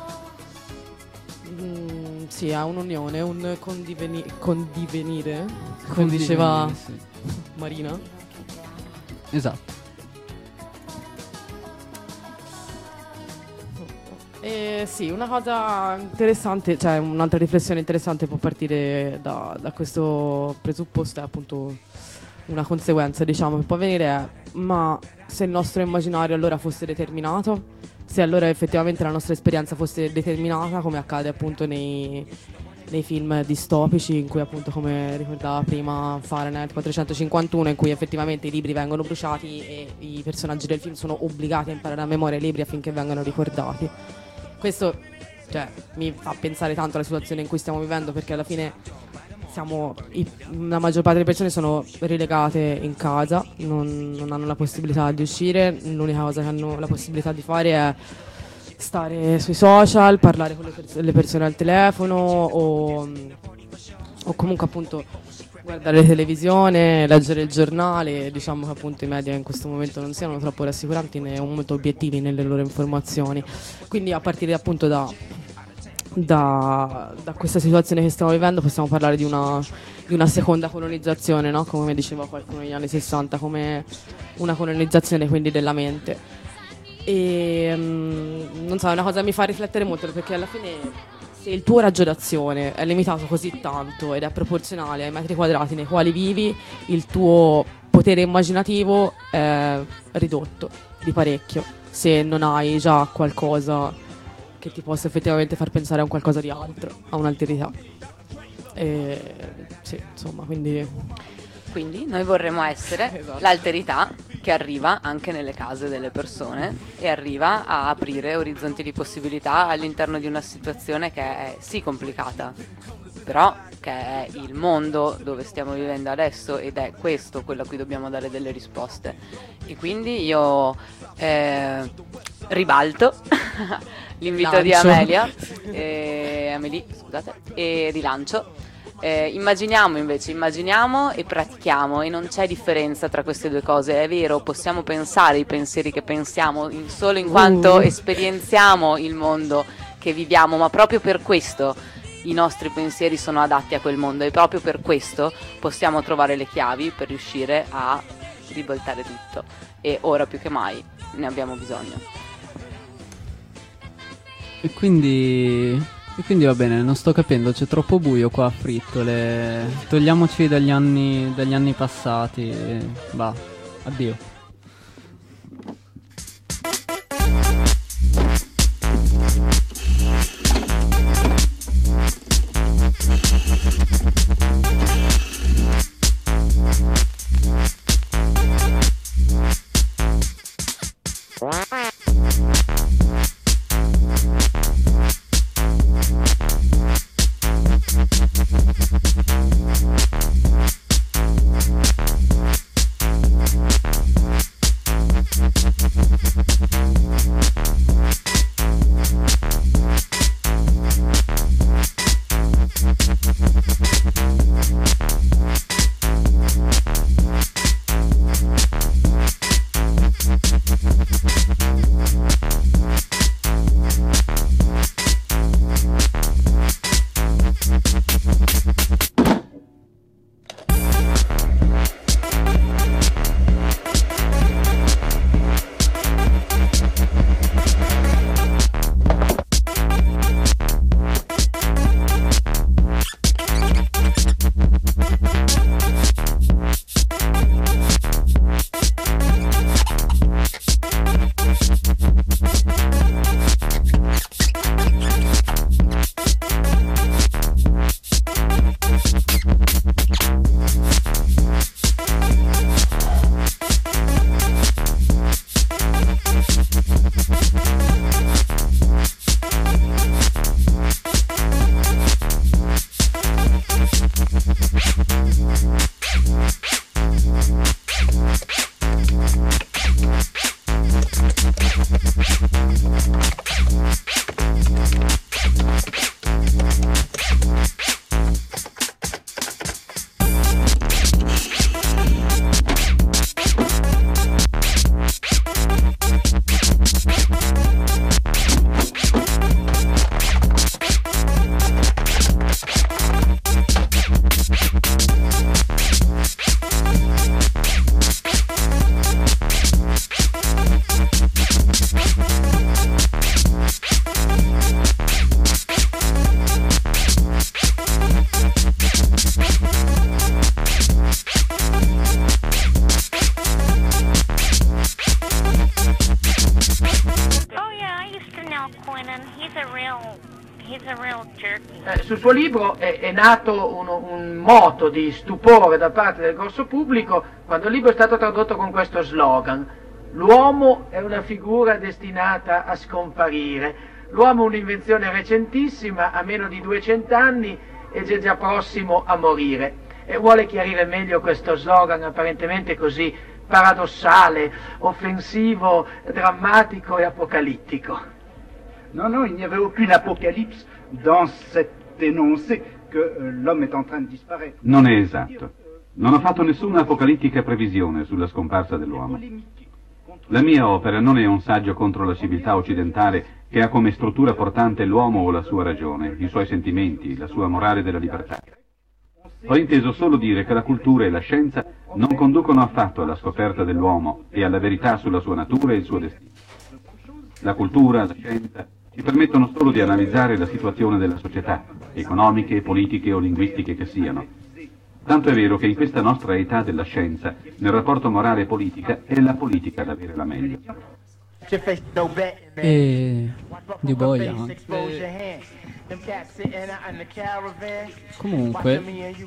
Mm, sì, è un'unione, un condiveni- condivenire, come diceva Condividere, sì. Marina. Esatto. Eh, sì, una cosa interessante, cioè un'altra riflessione interessante può partire da, da questo presupposto, è appunto una conseguenza, diciamo, che può avvenire è: ma se il nostro immaginario allora fosse determinato, se allora effettivamente la nostra esperienza fosse determinata, come accade appunto nei, nei film distopici, in cui appunto, come ricordava prima Fahrenheit quattrocentocinquantuno, in cui effettivamente i libri vengono bruciati e i personaggi del film sono obbligati a imparare a memoria i libri affinché vengano ricordati. Questo, cioè, mi fa pensare tanto alla situazione in cui stiamo vivendo, perché alla fine siamo i, la maggior parte delle persone sono relegate in casa, non, non hanno la possibilità di uscire, l'unica cosa che hanno la possibilità di fare è stare sui social, parlare con le, pers- le persone al telefono o, o comunque appunto guardare la televisione, leggere il giornale. Diciamo che appunto i media in questo momento non siano troppo rassicuranti né molto obiettivi nelle loro informazioni, quindi a partire appunto da, da, da questa situazione che stiamo vivendo possiamo parlare di una, di una seconda colonizzazione, no? Come diceva qualcuno negli anni sessanta, come una colonizzazione quindi della mente. E um, non so, è una cosa che mi fa riflettere molto, perché alla fine se il tuo raggio d'azione è limitato così tanto ed è proporzionale ai metri quadrati nei quali vivi, il tuo potere immaginativo è ridotto di parecchio, se non hai già qualcosa che ti possa effettivamente far pensare a un qualcosa di altro, a un'alterità. E sì, insomma, quindi... Quindi noi vorremmo essere esatto. l'alterità che arriva anche nelle case delle persone e arriva a aprire orizzonti di possibilità all'interno di una situazione che è sì complicata, però che è il mondo dove stiamo vivendo adesso, ed è questo quello a cui dobbiamo dare delle risposte. E quindi io eh, ribalto l'invito Lancio. di Amelia e Amelie, scusate, e rilancio. Eh, immaginiamo invece, immaginiamo e pratichiamo, e non c'è differenza tra queste due cose. È vero, possiamo pensare i pensieri che pensiamo in solo in quanto uh. esperienziamo il mondo che viviamo, ma proprio per questo i nostri pensieri sono adatti a quel mondo, e proprio per questo possiamo trovare le chiavi per riuscire a ribaltare tutto, e ora più che mai ne abbiamo bisogno. E quindi... E quindi va bene, non sto capendo, c'è troppo buio qua a Frittole. Togliamoci dagli anni, dagli anni passati. E... va, addio. Eh, sul suo libro è, è nato uno, un moto di stupore da parte del grosso pubblico quando il libro è stato tradotto con questo slogan: l'uomo è una figura destinata a scomparire, l'uomo è un'invenzione recentissima, ha meno di duecento anni ed è già prossimo a morire. E vuole chiarire meglio questo slogan apparentemente così paradossale, offensivo, drammatico e apocalittico. Non, non, il n'y avait aucune apocalypse dans cet énoncé que euh, l'homme est en train de disparaître. Non è esatto. Non ho fatto nessuna apocalittica previsione sulla scomparsa dell'uomo. La mia opera non è un saggio contro la civiltà occidentale che ha come struttura portante l'uomo o la sua ragione, i suoi sentimenti, la sua morale della libertà. Ho inteso solo dire che la cultura e la scienza non conducono affatto alla scoperta dell'uomo e alla verità sulla sua natura e il suo destino. La cultura, la scienza ci permettono solo di analizzare la situazione della società, economiche, politiche o linguistiche che siano. Tanto è vero che in questa nostra età della scienza, nel rapporto morale e politica, è la politica ad avere la meglio. E di boia. Comunque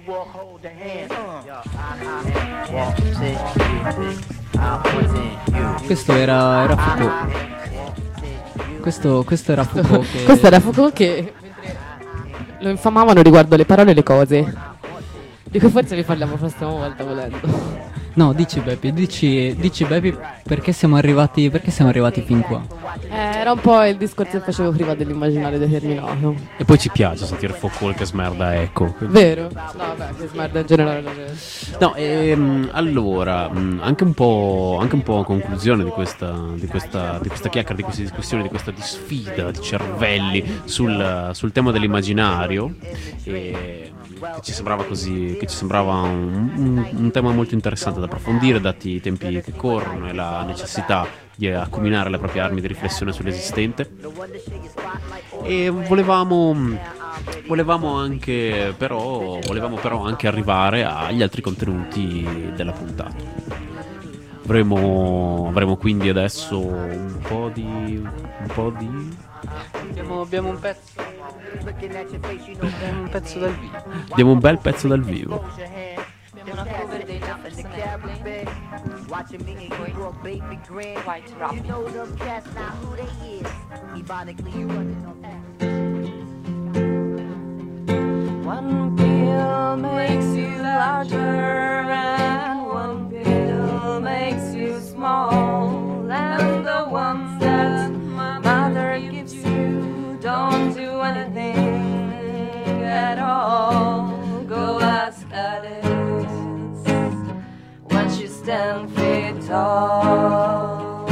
questo era, era Foucault. Questo, questo era Foucault che... Questo era Foucault che lo infamavano riguardo le parole e le cose, di cui forse vi parliamo la prossima volta volendo. No, dici Beppi, dici, dici Beppi perché siamo arrivati, perché siamo arrivati fin qua. Eh, era un po' il discorso che facevo prima dell'immaginario determinato. E poi ci piace sentire Foucault che smerda, ecco. Vero? No, beh, che smerda in generale. No, ehm, allora, mh, anche un po', anche un po' a conclusione di questa, di questa, di questa chiacchiera, di questa discussione, di questa di sfida di cervelli sul, sul tema dell'immaginario, e che ci sembrava così, che ci sembrava un, un, un tema molto interessante da approfondire, dati i tempi che corrono e la necessità di accomunare le proprie armi di riflessione sull'esistente. E volevamo volevamo anche però volevamo però anche arrivare agli altri contenuti della puntata. Avremo, avremo quindi adesso un po' di un po' di abbiamo, abbiamo un pezzo abbiamo un pezzo dal vivo. Abbiamo un bel pezzo dal vivo. Abbiamo una cover dei Jefferson Airplane, White Rabbit. One pill makes you larger and one pill makes you small, and the ones that mother gives you don't do anything at all. Go ask Alice when she stands feet tall.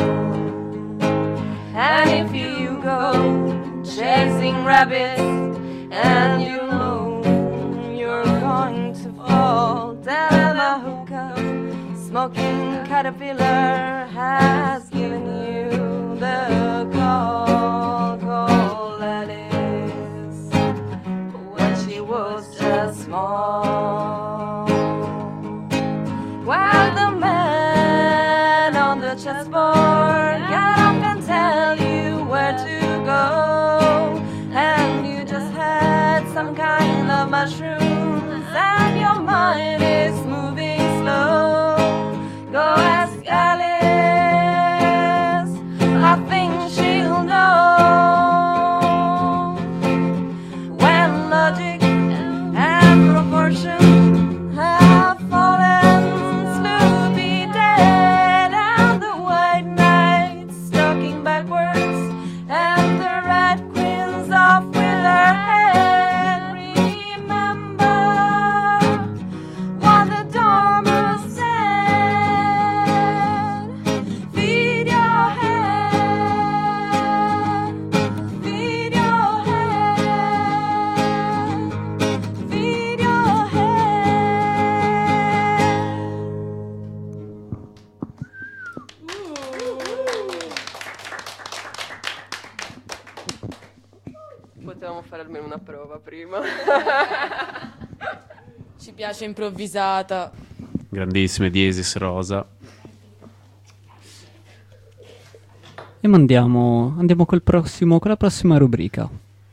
And if you go chasing rabbits and you know you're going to fall, tell the hookah smoking caterpillar has given you the call. Call Alice when she was just small. While the man on the chessboard got up and tell you where to go, and you just had some kind of mushrooms and your mind is moving slow. Go ask Alice, I think she'll know. When logic and proportion have fallen, Snoopy dead, and the white knight stalking backwards, and the red queens off with her head. Remember what the Dormer said. Feed your head, feed your head, feed your Potevamo fare almeno una prova prima. Ci piace improvvisata. Grandissime diesis rosa. E ma andiamo, andiamo col prossimo, con la prossima rubrica.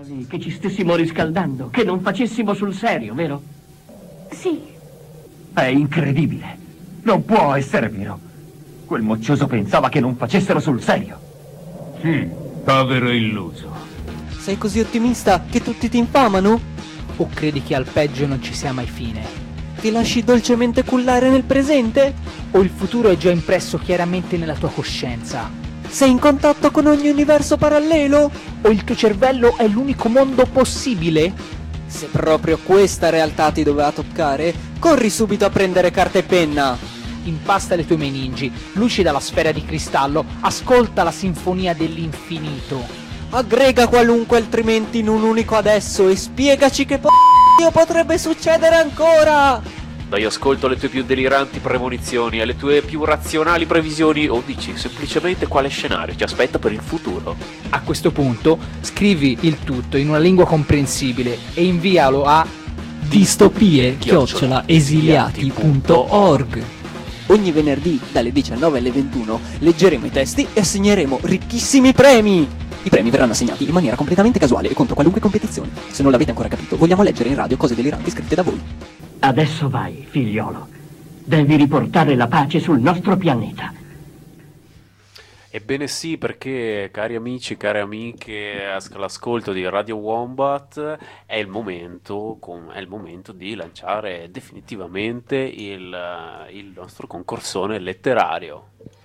quasi che ci stessimo riscaldando, che non facessimo sul serio, vero? Sì. È incredibile. Non può essere vero. Quel moccioso pensava che non facessero sul serio. Sì, povero illuso. Sei così ottimista che tutti ti infamano? O credi che al peggio non ci sia mai fine? Ti lasci dolcemente cullare nel presente? O il futuro è già impresso chiaramente nella tua coscienza? Sei in contatto con ogni universo parallelo? O il tuo cervello è l'unico mondo possibile? Se proprio questa realtà ti doveva toccare, corri subito a prendere carta e penna. Impasta le tue meningi, lucida la sfera di cristallo, ascolta la sinfonia dell'infinito. Aggrega qualunque altrimenti in un unico adesso e spiegaci che p***o potrebbe succedere ancora! Dai ascolto alle tue più deliranti premonizioni, alle tue più razionali previsioni o dici semplicemente quale scenario ci aspetta per il futuro. A questo punto scrivi il tutto in una lingua comprensibile e invialo a distopie chiocciola esiliati punto org. Ogni venerdì dalle diciannove alle ventuno leggeremo i testi e assegneremo ricchissimi premi! I premi verranno assegnati in maniera completamente casuale e contro qualunque competizione. Se non l'avete ancora capito, vogliamo leggere in radio cose deliranti scritte da voi. Adesso vai, figliolo. Devi riportare la pace sul nostro pianeta. Ebbene sì, perché cari amici, care amiche, all'ascolto di Radio Wombat è il momento, con- è il momento di lanciare definitivamente il, il nostro concorsone letterario.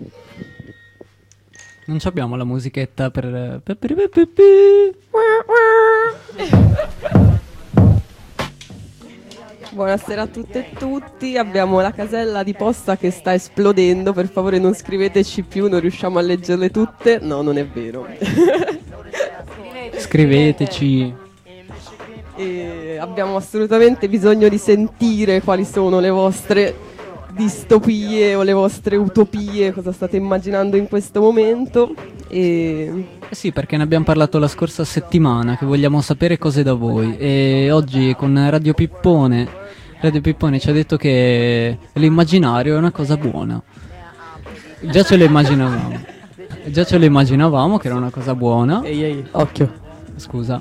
Non ci abbiamo la musichetta per... per- per- per- per- per- Buonasera a tutte e tutti, abbiamo la casella di posta che sta esplodendo, per favore non scriveteci più, non riusciamo a leggerle tutte. No, non è vero. Scriveteci. E abbiamo assolutamente bisogno di sentire quali sono le vostre distopie o le vostre utopie, cosa state immaginando in questo momento. E... Eh sì, perché ne abbiamo parlato la scorsa settimana, che vogliamo sapere cose da voi. E oggi con Radio Pippone, Radio Pippone ci ha detto che l'immaginario è una cosa buona. Già ce lo immaginavamo. Già ce lo immaginavamo che era una cosa buona. Ehi, ehi, occhio. Scusa.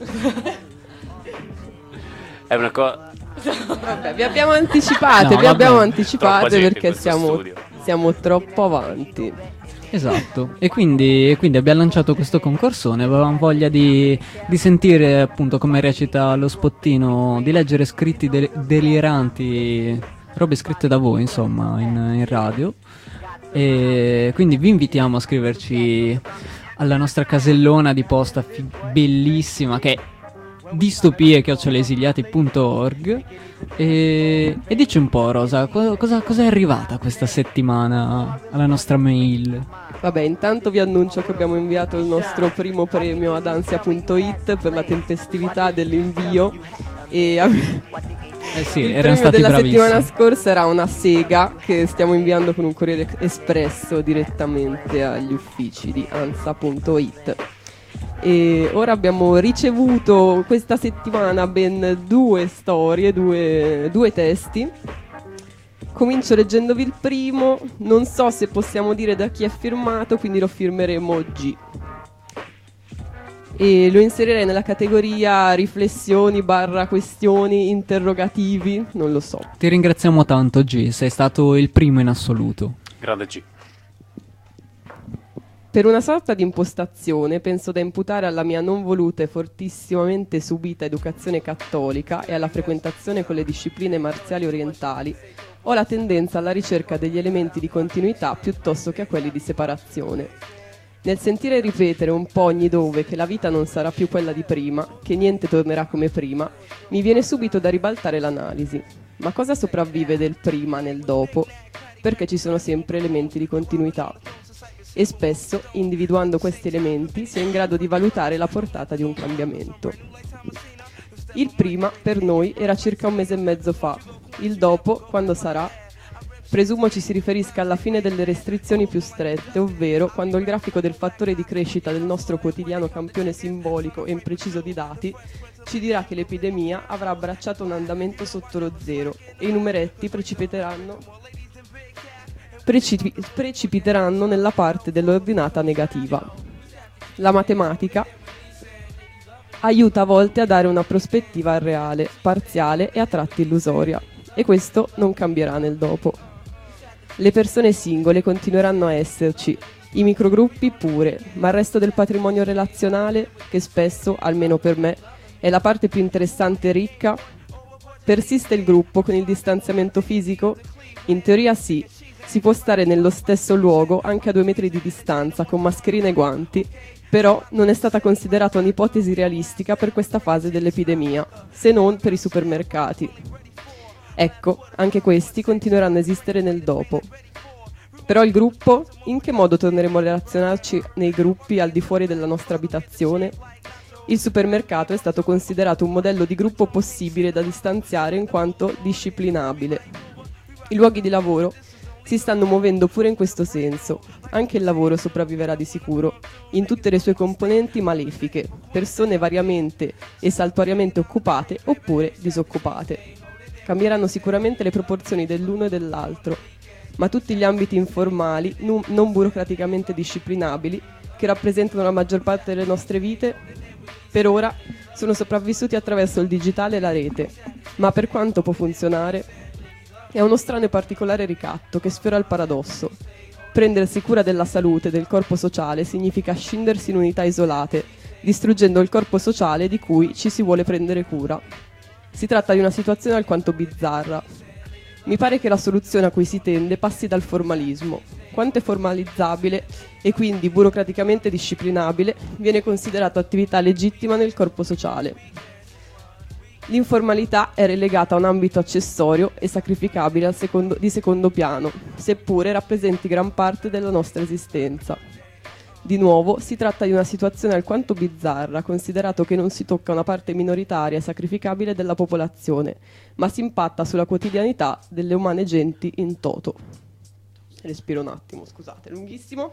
È una cosa... Vabbè, vi abbiamo anticipate, No, vi abbiamo vabbè. anticipate Troppa gente in perché questo siamo, studio. siamo troppo avanti. Esatto, e quindi, e quindi abbiamo lanciato questo concorsone, avevamo voglia di, di sentire appunto come recita lo spottino, di leggere scritti de- deliranti, robe scritte da voi insomma in, in radio, e quindi vi invitiamo a scriverci alla nostra casellona di posta fi- bellissima che è distopie chiocciola esiliati punto org. E, e dici un po', Rosa, co- cosa, cosa è arrivata questa settimana alla nostra mail? Vabbè, intanto vi annuncio che abbiamo inviato il nostro primo premio ad ansia punto it per la tempestività dell'invio e Eh sì, il erano premio stati della bravissimi. settimana scorsa era una sega che stiamo inviando con un corriere espresso direttamente agli uffici di ansia punto it. E ora abbiamo ricevuto questa settimana ben due storie, due, due testi. Comincio leggendovi il primo, non so se possiamo dire da chi è firmato, quindi lo firmeremo G. E lo inserirei nella categoria riflessioni barra questioni interrogativi, non lo so. Ti ringraziamo tanto G, sei stato il primo in assoluto. Grande G. Per una sorta di impostazione penso da imputare alla mia non voluta e fortissimamente subita educazione cattolica e alla frequentazione con le discipline marziali orientali, ho la tendenza alla ricerca degli elementi di continuità piuttosto che a quelli di separazione. Nel sentire ripetere un po' ogni dove che la vita non sarà più quella di prima, che niente tornerà come prima, mi viene subito da ribaltare l'analisi. Ma cosa sopravvive del prima nel dopo? Perché ci sono sempre elementi di continuità. E spesso, individuando questi elementi, si è in grado di valutare la portata di un cambiamento. Il prima, per noi, era circa un mese e mezzo fa. Il dopo, quando sarà? Presumo ci si riferisca alla fine delle restrizioni più strette, ovvero quando il grafico del fattore di crescita del nostro quotidiano campione simbolico e impreciso di dati ci dirà che l'epidemia avrà abbracciato un andamento sotto lo zero e i numeretti precipiteranno Precipi- precipiteranno nella parte dell'ordinata negativa. La matematica aiuta a volte a dare una prospettiva reale, parziale e a tratti illusoria. E questo non cambierà nel dopo. Le persone singole continueranno a esserci, i microgruppi pure, ma il resto del patrimonio relazionale, che spesso, almeno per me, è la parte più interessante e ricca, persiste il gruppo con il distanziamento fisico? In teoria sì, si può stare nello stesso luogo anche a due metri di distanza con mascherine e guanti, però non è stata considerata un'ipotesi realistica per questa fase dell'epidemia, se non per i supermercati. Ecco, anche questi continueranno a esistere nel dopo. Però il gruppo? In che modo torneremo a relazionarci nei gruppi al di fuori della nostra abitazione? Il supermercato è stato considerato un modello di gruppo possibile da distanziare in quanto disciplinabile. I luoghi di lavoro si stanno muovendo pure in questo senso. Anche il lavoro sopravviverà di sicuro, in tutte le sue componenti malefiche, persone variamente e saltuariamente occupate oppure disoccupate. Cambieranno sicuramente le proporzioni dell'uno e dell'altro, ma tutti gli ambiti informali, non burocraticamente disciplinabili, che rappresentano la maggior parte delle nostre vite, per ora sono sopravvissuti attraverso il digitale e la rete. Ma per quanto può funzionare? È uno strano e particolare ricatto che sfiora il paradosso. Prendersi cura della salute del corpo sociale significa scindersi in unità isolate, distruggendo il corpo sociale di cui ci si vuole prendere cura. Si tratta di una situazione alquanto bizzarra. Mi pare che la soluzione a cui si tende passi dal formalismo. Quanto è formalizzabile e quindi burocraticamente disciplinabile viene considerato attività legittima nel corpo sociale. L'informalità è relegata a un ambito accessorio e sacrificabile al secondo, di secondo piano, seppure rappresenti gran parte della nostra esistenza. Di nuovo, si tratta di una situazione alquanto bizzarra, considerato che non si tocca una parte minoritaria e sacrificabile della popolazione, ma si impatta sulla quotidianità delle umane genti in toto. Respiro un attimo, scusate, lunghissimo.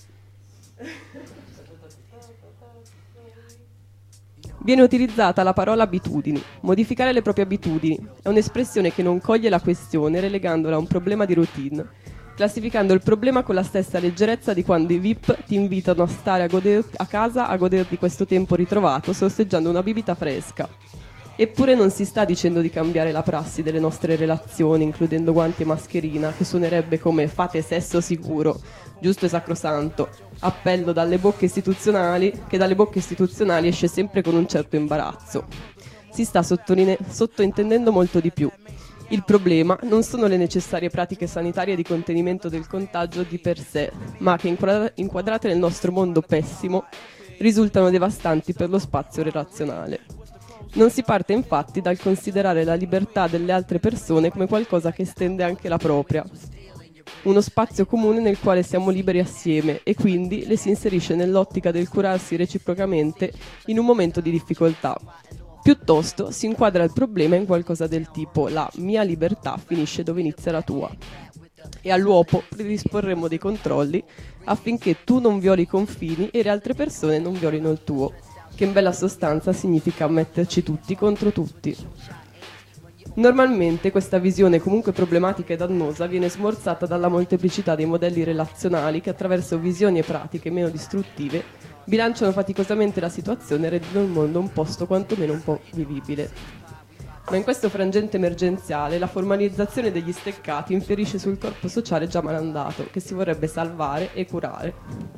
Viene utilizzata la parola abitudini. Modificare le proprie abitudini è un'espressione che non coglie la questione relegandola a un problema di routine, classificando il problema con la stessa leggerezza di quando i V I P ti invitano a stare a, goder- a casa a goderti questo tempo ritrovato sorseggiando una bibita fresca. Eppure non si sta dicendo di cambiare la prassi delle nostre relazioni, includendo guanti e mascherina, che suonerebbe come fate sesso sicuro, giusto e sacrosanto, appello dalle bocche istituzionali, che dalle bocche istituzionali esce sempre con un certo imbarazzo. Si sta sottoline- sottointendendo molto di più. Il problema non sono le necessarie pratiche sanitarie di contenimento del contagio di per sé, ma che inquadra- inquadrate nel nostro mondo pessimo risultano devastanti per lo spazio relazionale. Non si parte infatti dal considerare la libertà delle altre persone come qualcosa che estende anche la propria, uno spazio comune nel quale siamo liberi assieme e quindi le si inserisce nell'ottica del curarsi reciprocamente in un momento di difficoltà. Piuttosto si inquadra il problema in qualcosa del tipo la mia libertà finisce dove inizia la tua. E all'uopo predisporremo dei controlli affinché tu non violi i confini e le altre persone non violino il tuo, che in bella sostanza significa metterci tutti contro tutti. Normalmente questa visione, comunque problematica e dannosa, viene smorzata dalla molteplicità dei modelli relazionali che attraverso visioni e pratiche meno distruttive bilanciano faticosamente la situazione e rendono il mondo un posto quantomeno un po' vivibile. Ma in questo frangente emergenziale la formalizzazione degli steccati infierisce sul corpo sociale già malandato, che si vorrebbe salvare e curare.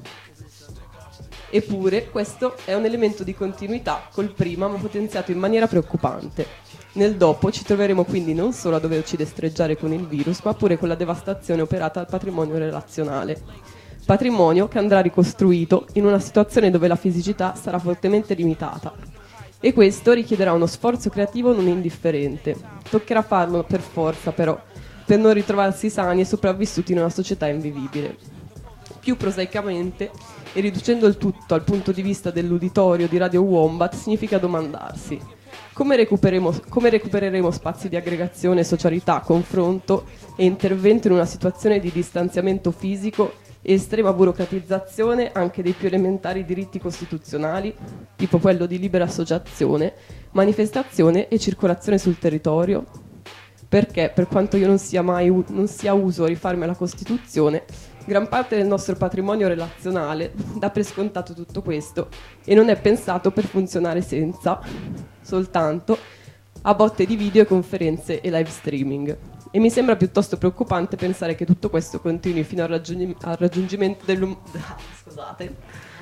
Eppure questo è un elemento di continuità col prima, ma potenziato in maniera preoccupante. Nel dopo ci troveremo quindi non solo a doverci destreggiare con il virus, ma pure con la devastazione operata al patrimonio relazionale. Patrimonio che andrà ricostruito in una situazione dove la fisicità sarà fortemente limitata. E questo richiederà uno sforzo creativo non indifferente. Toccherà farlo per forza, però, per non ritrovarsi sani e sopravvissuti in una società invivibile. Più prosaicamente, e riducendo il tutto al punto di vista dell'uditorio di Radio Wombat, significa domandarsi: come recupereremo, come recupereremo spazi di aggregazione, socialità, confronto e intervento in una situazione di distanziamento fisico e estrema burocratizzazione anche dei più elementari diritti costituzionali, tipo quello di libera associazione, manifestazione e circolazione sul territorio? Perché, per quanto io non sia mai non sia uso rifarmi alla Costituzione, Gran parte del nostro patrimonio relazionale dà per scontato tutto questo e non è pensato per funzionare senza, soltanto, a botte di video, conferenze e live streaming. E mi sembra piuttosto preoccupante pensare che tutto questo continui fino al, raggiung- al raggiungimento dell'um... Scusate.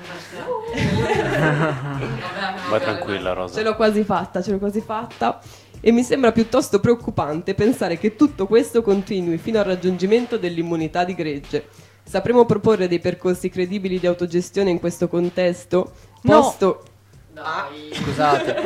Vai tranquilla, Rosa. Ce l'ho quasi fatta, ce l'ho quasi fatta. E mi sembra piuttosto preoccupante pensare che tutto questo continui fino al raggiungimento dell'immunità di gregge. Sapremo proporre dei percorsi credibili di autogestione in questo contesto? No. Posto... Dai. Scusate.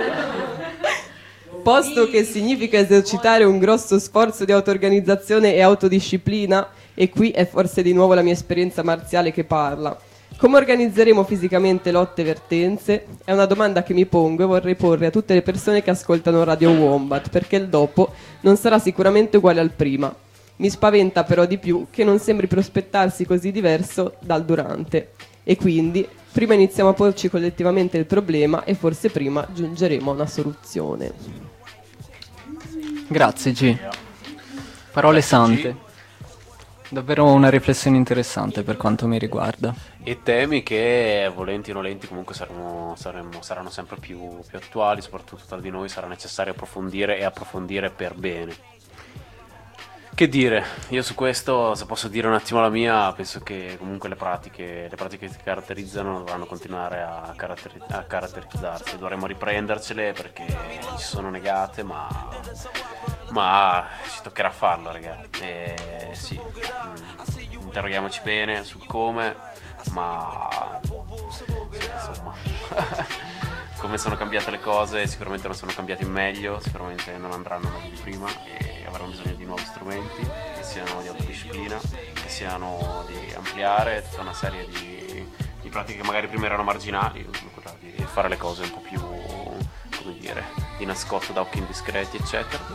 Posto che significa esercitare un grosso sforzo di auto-organizzazione e autodisciplina, e qui è forse di nuovo la mia esperienza marziale che parla. Come organizzeremo fisicamente lotte e vertenze? È una domanda che mi pongo e vorrei porre a tutte le persone che ascoltano Radio Wombat, perché il dopo non sarà sicuramente uguale al prima. Mi spaventa però di più che non sembri prospettarsi così diverso dal durante. E quindi prima iniziamo a porci collettivamente il problema e forse prima giungeremo a una soluzione. Grazie G. Parole sante. Davvero una riflessione interessante per quanto mi riguarda. E temi che, volenti o nolenti, comunque saremo, saremo, saranno sempre più, più attuali, soprattutto tra di noi sarà necessario approfondire e approfondire per bene. Che dire, io su questo, se posso dire un attimo la mia, penso che comunque le pratiche, le pratiche che ti caratterizzano dovranno continuare a, caratteri- a caratterizzarsi, dovremmo riprendercele perché ci sono negate, ma, ma ci toccherà farlo, ragazzi. E sì, mh, interroghiamoci bene sul come, ma sì, insomma, come sono cambiate le cose, sicuramente non sono cambiate in meglio, sicuramente non andranno meglio di prima e avremo bisogno di nuovi strumenti, che siano di autodisciplina, che siano di ampliare tutta una serie di, di pratiche che magari prima erano marginali, di fare le cose un po' più, come dire, di nascosto da occhi indiscreti, eccetera.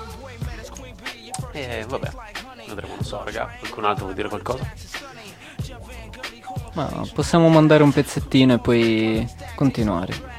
E vabbè, vedremo, non so, raga, qualcun altro vuol dire qualcosa? Ma possiamo mandare un pezzettino e poi continuare.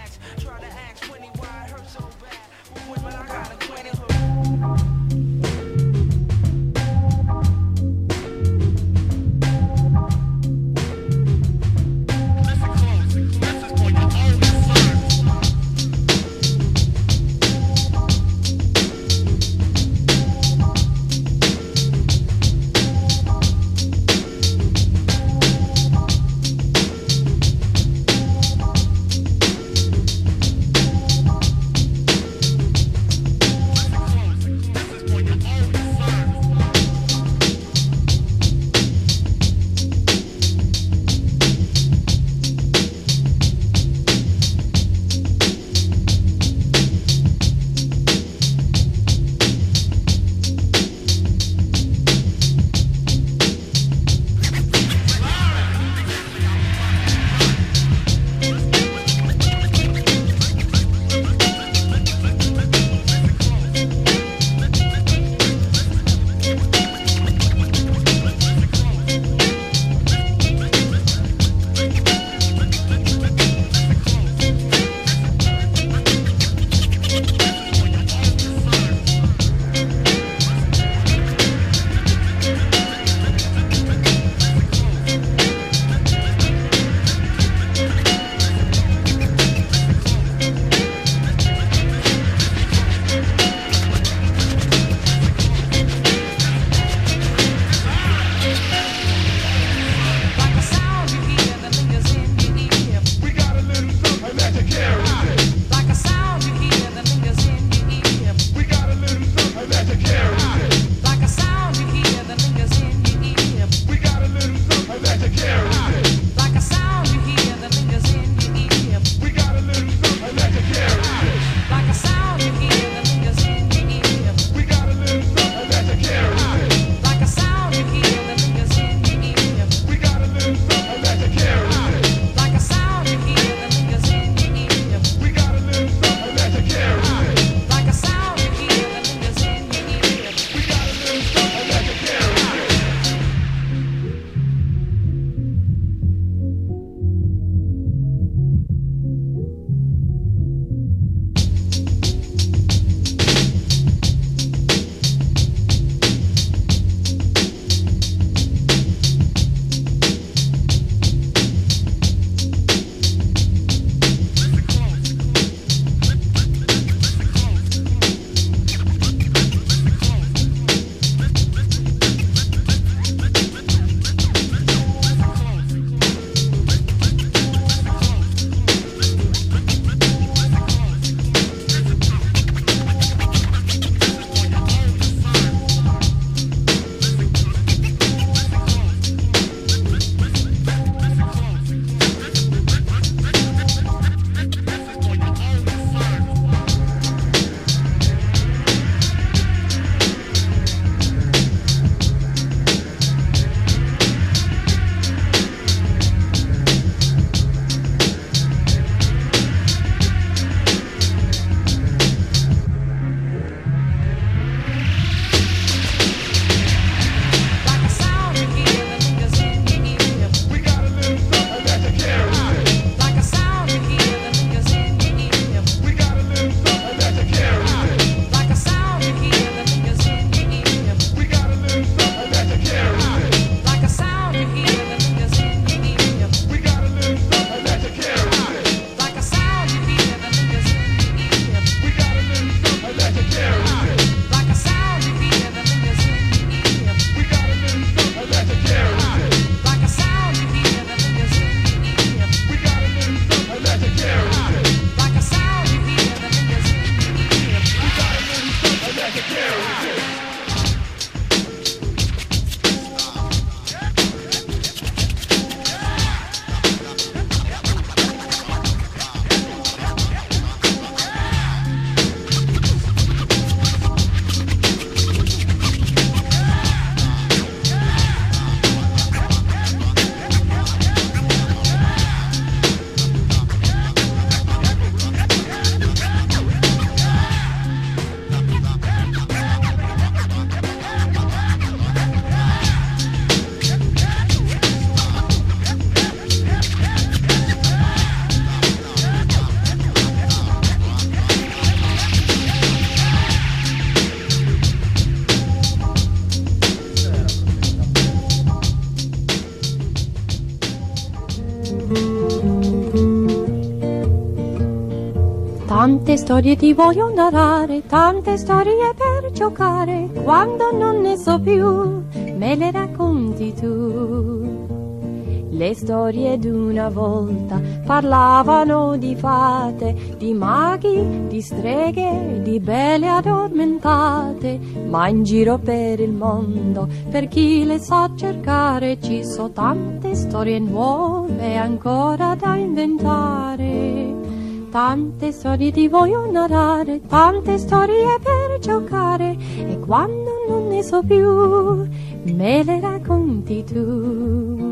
Tante storie ti voglio narrare, tante storie per giocare, quando non ne so più, me le racconti tu. Le storie d'una volta parlavano di fate, di maghi, di streghe, di belle addormentate, ma in giro per il mondo, per chi le sa cercare, ci sono tante storie nuove ancora da inventare. Tante storie ti voglio narrare, tante storie per giocare, e quando non ne so più, me le racconti tu.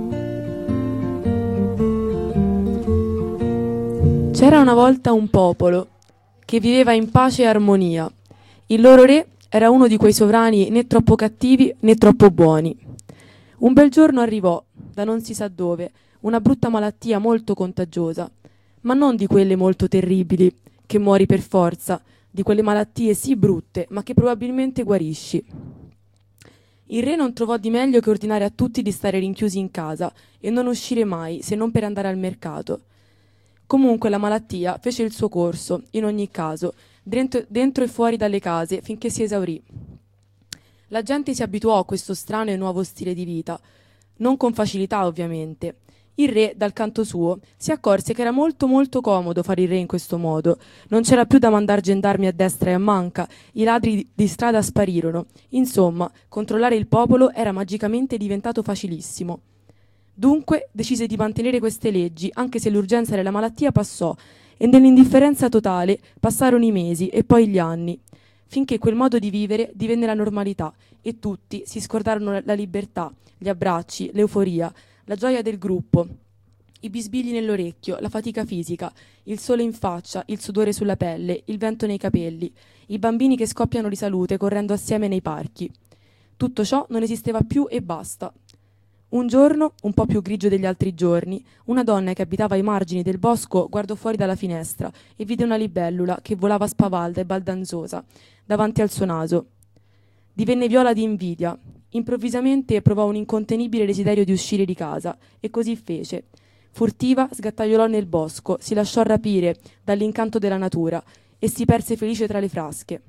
C'era una volta un popolo che viveva in pace e armonia. Il loro re era uno di quei sovrani né troppo cattivi né troppo buoni. Un bel giorno arrivò, da non si sa dove, una brutta malattia molto contagiosa, ma non di quelle molto terribili, che muori per forza, di quelle malattie sì brutte, ma che probabilmente guarisci. Il re non trovò di meglio che ordinare a tutti di stare rinchiusi in casa e non uscire mai, se non per andare al mercato. Comunque la malattia fece il suo corso, in ogni caso, dentro, dentro e fuori dalle case, finché si esaurì. La gente si abituò a questo strano e nuovo stile di vita, non con facilità ovviamente. Il re, dal canto suo, si accorse che era molto molto comodo fare il re in questo modo. Non c'era più da mandar gendarmi a destra e a manca, i ladri di, di strada sparirono. Insomma, controllare il popolo era magicamente diventato facilissimo. Dunque decise di mantenere queste leggi, anche se l'urgenza della malattia passò, e nell'indifferenza totale passarono i mesi e poi gli anni, finché quel modo di vivere divenne la normalità e tutti si scordarono la libertà, gli abbracci, l'euforia, la gioia del gruppo, i bisbigli nell'orecchio, la fatica fisica, il sole in faccia, il sudore sulla pelle, il vento nei capelli, i bambini che scoppiano di salute correndo assieme nei parchi. Tutto ciò non esisteva più e basta. Un giorno, un po' più grigio degli altri giorni, una donna che abitava ai margini del bosco guardò fuori dalla finestra e vide una libellula che volava spavalda e baldanzosa davanti al suo naso. Divenne viola di invidia. Improvvisamente provò un incontenibile desiderio di uscire di casa e così fece. Furtiva sgattaiolò nel bosco, si lasciò rapire dall'incanto della natura e si perse felice tra le frasche.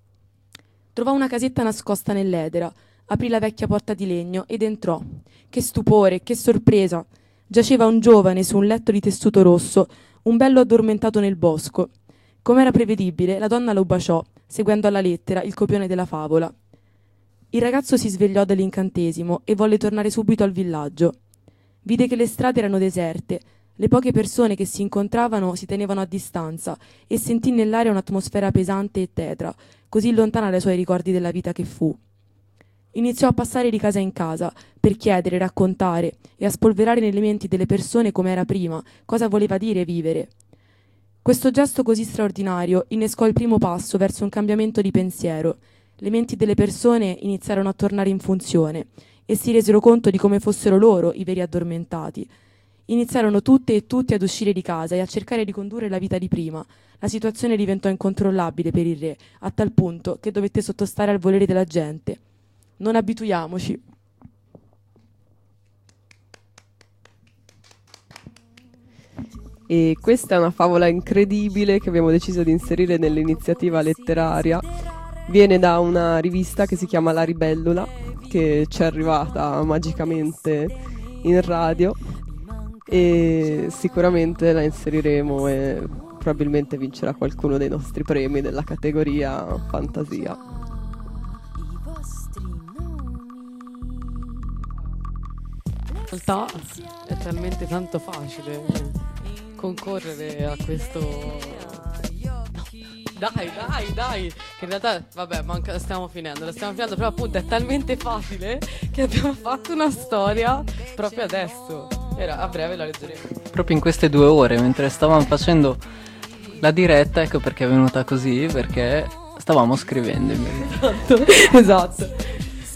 Trovò una casetta nascosta nell'edera, aprì la vecchia porta di legno ed entrò. Che stupore, che sorpresa! Giaceva un giovane su un letto di tessuto rosso, un bello addormentato nel bosco. Com'era prevedibile, la donna lo baciò, seguendo alla lettera il copione della favola. Il ragazzo si svegliò dall'incantesimo e volle tornare subito al villaggio. Vide che le strade erano deserte, le poche persone che si incontravano si tenevano a distanza e sentì nell'aria un'atmosfera pesante e tetra, così lontana dai suoi ricordi della vita che fu. Iniziò a passare di casa in casa per chiedere, raccontare e a spolverare nelle menti delle persone come era prima, cosa voleva dire vivere. Questo gesto così straordinario innescò il primo passo verso un cambiamento di pensiero. Le menti delle persone iniziarono a tornare in funzione e si resero conto di come fossero loro i veri addormentati. Iniziarono tutte e tutti ad uscire di casa e a cercare di condurre la vita di prima. La situazione diventò incontrollabile per il re, a tal punto che dovette sottostare al volere della gente. Non abituiamoci. E questa è una favola incredibile che abbiamo deciso di inserire nell'iniziativa letteraria. Viene da una rivista che si chiama La Libellula, che ci è arrivata magicamente in radio e sicuramente la inseriremo e probabilmente vincerà qualcuno dei nostri premi della categoria fantasia. In realtà è talmente tanto facile concorrere a questo. Dai, dai, dai, che in realtà, vabbè, manca, stiamo finendo, la stiamo finendo, però appunto è talmente facile che abbiamo fatto una storia proprio adesso. Era, a breve la leggeremo. Proprio in queste due ore, mentre stavamo facendo la diretta, ecco perché è venuta così, perché stavamo scrivendo in verità. Esatto, esatto.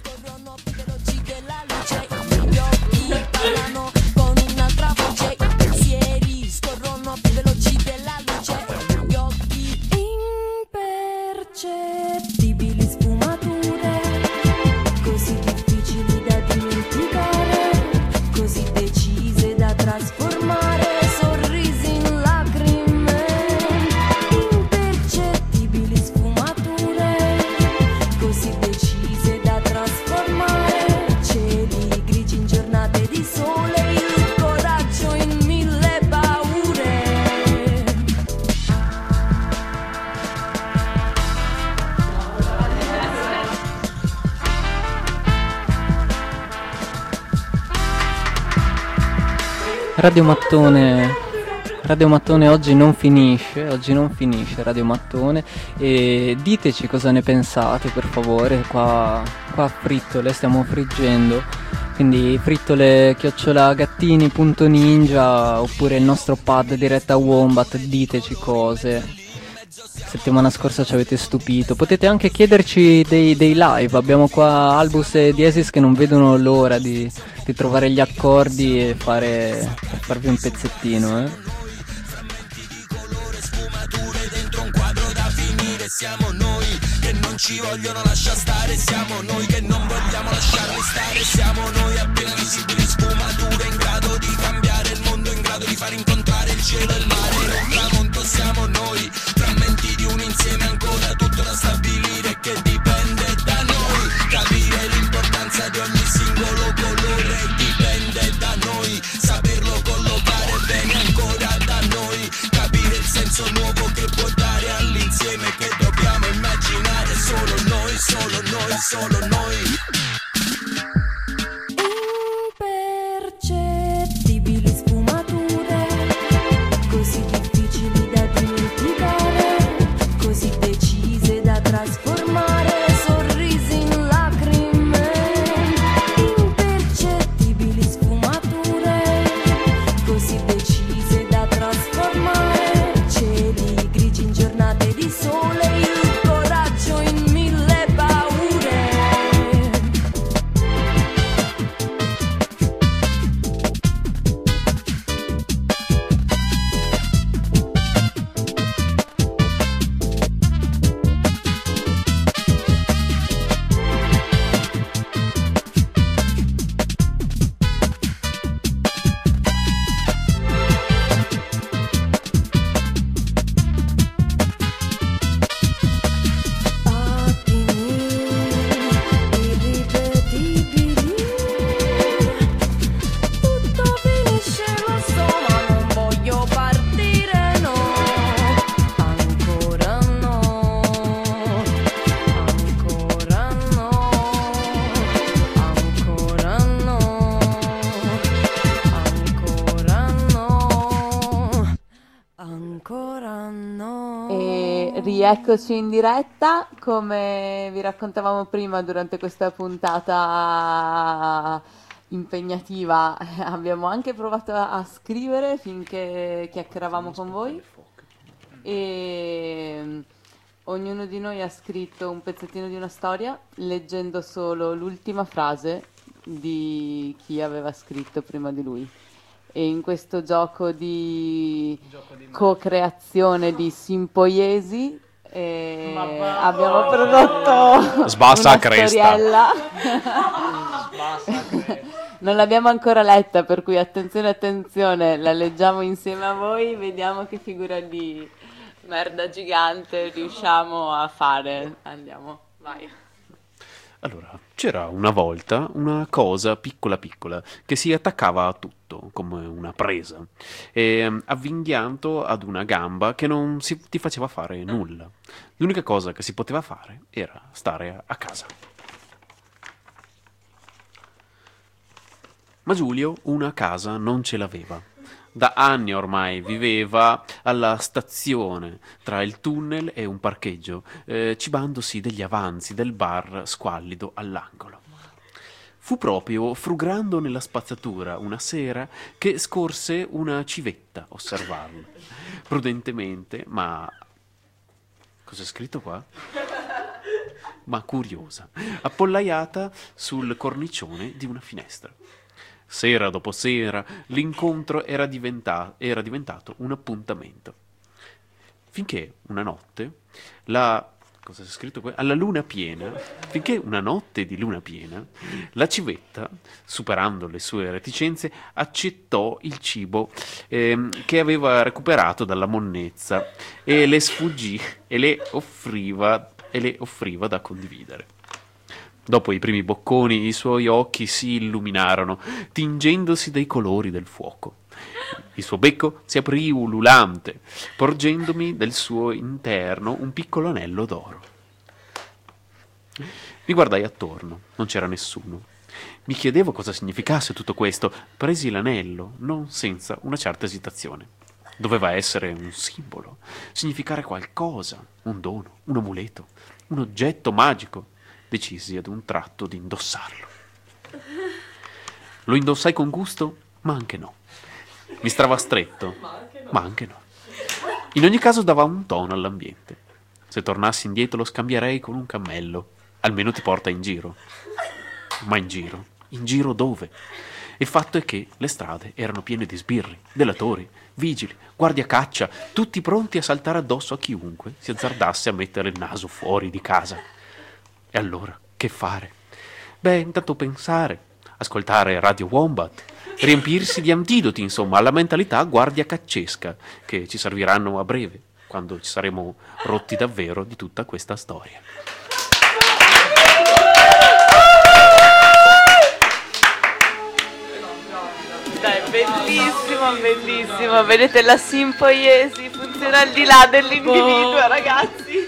Impercettibili sfumature, così difficili da dimenticare, così decise da trasformare sorrisi in lacrime. Impercettibili di sole, il coraggio in mille paure. Radio Mattone, Radio Mattone oggi non finisce, oggi non finisce Radio Mattone, e diteci cosa ne pensate per favore, qua, qua a Frittole stiamo friggendo, quindi frittole chiocciola gattini punto ninja oppure il nostro pad diretta Wombat, diteci cose. Settimana scorsa ci avete stupito, potete anche chiederci dei, dei live, abbiamo qua Albus e Diesis che non vedono l'ora di, di trovare gli accordi e fare, per farvi un pezzettino, eh. Siamo noi che non ci vogliono lasciare stare, siamo noi che non vogliamo lasciarli stare, siamo noi appena visibili sfumature in grado di cambiare il mondo, in grado di far incontrare il cielo e il mare in un tramonto, siamo noi, frammenti di un insieme ancora tutto da stabilire che dipende da noi, capire l'importanza di ogni singolo colore dipende da noi, saperlo collocare bene ancora da noi, capire il senso nuovo che può dare all'insieme che dobbiamo immaginare solo noi, solo noi, solo noi. Impercettibili sfumature, così difficili da dimenticare, così decise da trasformare sorrisi in lacrime. Impercettibili sfumature, così decise da trasformare cieli grigi in giornate di sole, il coraggio in mille paure. Tutto finisce, lo so, ma non voglio partire, no. Ancora no, ancora no, ancora no, ancora no, ancora no. E rieccoci in diretta, come vi raccontavamo prima durante questa puntata impegnativa, abbiamo anche provato a a scrivere finché chiacchieravamo con voi e mm, ognuno di noi ha scritto un pezzettino di una storia leggendo solo l'ultima frase di chi aveva scritto prima di lui. E in questo gioco di co-creazione di simpoiesi eh, abbiamo prodotto Sbassa una cresta. storiella. Non l'abbiamo ancora letta, per cui attenzione, attenzione, la leggiamo insieme a voi, vediamo che figura di merda gigante riusciamo a fare. Andiamo, vai. Allora, c'era una volta una cosa piccola piccola che si attaccava a tutto, come una presa, e avvinghiato ad una gamba che non si, ti faceva fare nulla. L'unica cosa che si poteva fare era stare a casa. Ma Giulio una casa non ce l'aveva. Da anni ormai viveva alla stazione, tra il tunnel e un parcheggio, eh, cibandosi degli avanzi del bar squallido all'angolo. Fu proprio frugando nella spazzatura una sera che scorse una civetta a osservarlo. Prudentemente, ma... Cos'è scritto qua? Ma curiosa, appollaiata sul cornicione di una finestra. Sera dopo sera l'incontro era, diventa- era diventato un appuntamento. Finché una notte, la, cosa c'è scritto qui? Alla luna piena, finché una notte di luna piena, la civetta, superando le sue reticenze, accettò il cibo ehm, che aveva recuperato dalla monnezza e le sfuggì e le offriva, e le offriva da condividere. Dopo i primi bocconi, i suoi occhi si illuminarono, tingendosi dei colori del fuoco. Il suo becco si aprì ululante, porgendomi del suo interno un piccolo anello d'oro. Mi guardai attorno, non c'era nessuno. Mi chiedevo cosa significasse tutto questo. Presi l'anello, non senza una certa esitazione. Doveva essere un simbolo, significare qualcosa, un dono, un amuleto, un oggetto magico. Decisi ad un tratto di indossarlo. Lo indossai con gusto, ma anche no. Mi stava stretto, ma anche no. In ogni caso dava un tono all'ambiente. Se tornassi indietro lo scambierei con un cammello. Almeno ti porta in giro. Ma in giro? In giro dove? Il fatto è che le strade erano piene di sbirri, delatori, vigili, guardie a caccia, tutti pronti a saltare addosso a chiunque si azzardasse a mettere il naso fuori di casa. E allora, che fare? Beh, intanto pensare, ascoltare Radio Wombat, riempirsi di antidoti, insomma, alla mentalità guardia caccesca, che ci serviranno a breve, quando ci saremo rotti davvero di tutta questa storia. Dai, bellissimo, bellissimo. Vedete la simpoiesi funziona al di là dell'individuo, ragazzi.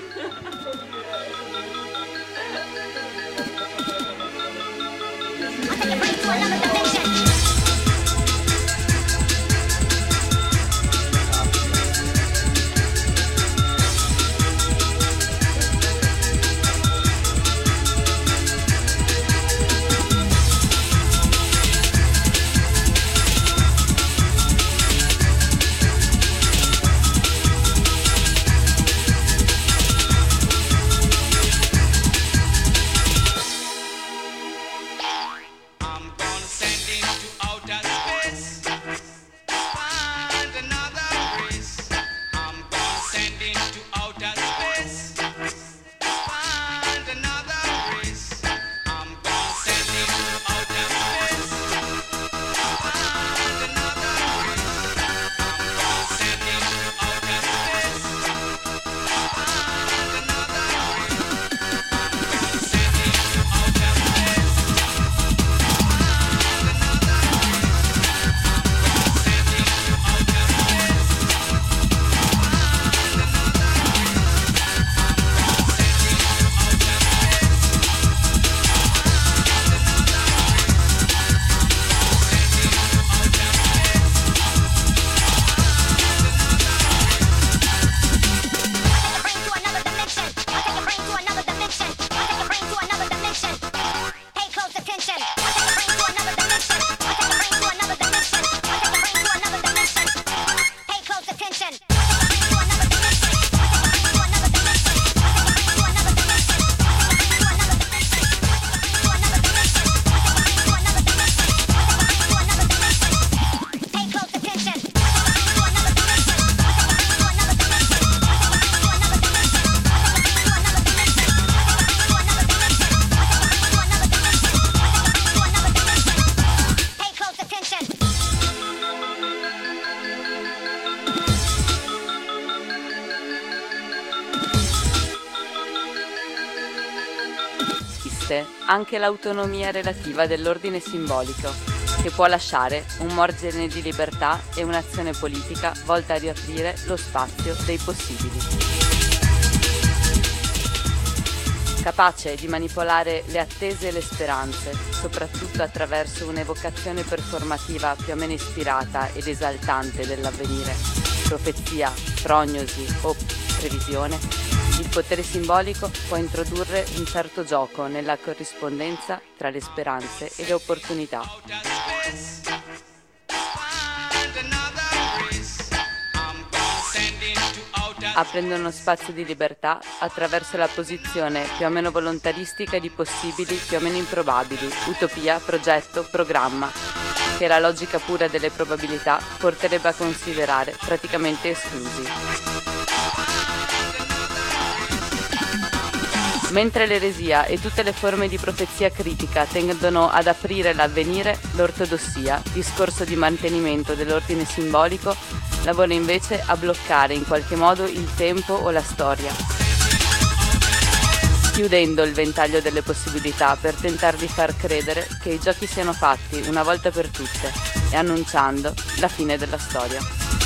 Anche l'autonomia relativa dell'ordine simbolico, che può lasciare un margine di libertà e un'azione politica volta a riaprire lo spazio dei possibili. Capace di manipolare le attese e le speranze, soprattutto attraverso un'evocazione performativa più o meno ispirata ed esaltante dell'avvenire, profezia, prognosi o previsione, il potere simbolico può introdurre un certo gioco nella corrispondenza tra le speranze e le opportunità. Aprendo uno spazio di libertà attraverso la posizione più o meno volontaristica di possibili più o meno improbabili, utopia, progetto, programma, che la logica pura delle probabilità porterebbe a considerare praticamente esclusi. Mentre l'eresia e tutte le forme di profezia critica tendono ad aprire l'avvenire, l'ortodossia, discorso di mantenimento dell'ordine simbolico, lavora invece a bloccare in qualche modo il tempo o la storia. chiudendo il ventaglio delle possibilità per tentare di far credere che i giochi siano fatti una volta per tutte e annunciando la fine della storia.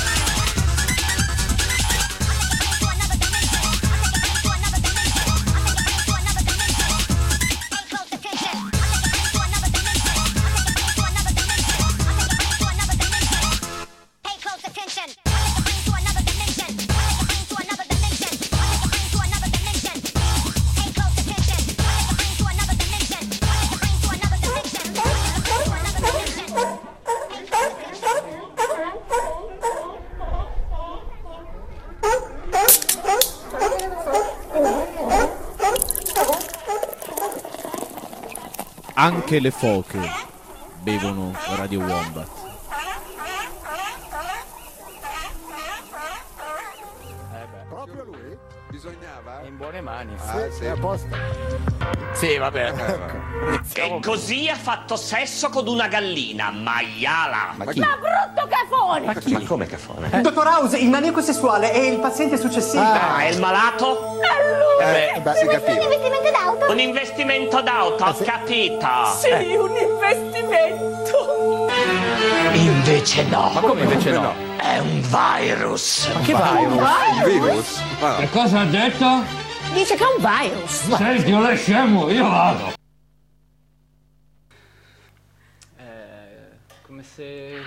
Anche le foche bevono Radio Wombat. Proprio lui? Bisognava? È in buone mani. Ah, sì. È a posto. Sì, vabbè. E così ha fatto sesso con una gallina, maiala. Ma chi? Ma brutto cafone! Ma chi? Ma come cafone? Eh? Dottor House, il maniaco sessuale è il paziente successivo. Ah, è il malato? Eh, beh, si capiva. Un investimento d'auto? Un investimento d'auto, ho capito. Sì, Eh. un investimento. Invece no. Ma come invece no? È un virus. Ma che virus? Il virus? Ah. Che cosa ha detto? Dice che è un virus. Senti, io lasciamo, io vado. Eh, come se...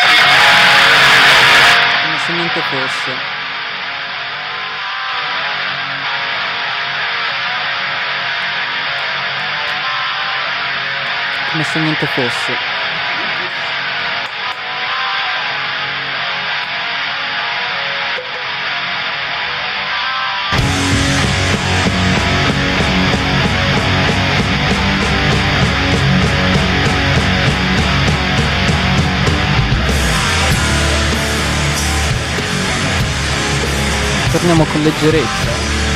come se niente fosse. Come se niente fosse. Torniamo con leggerezza.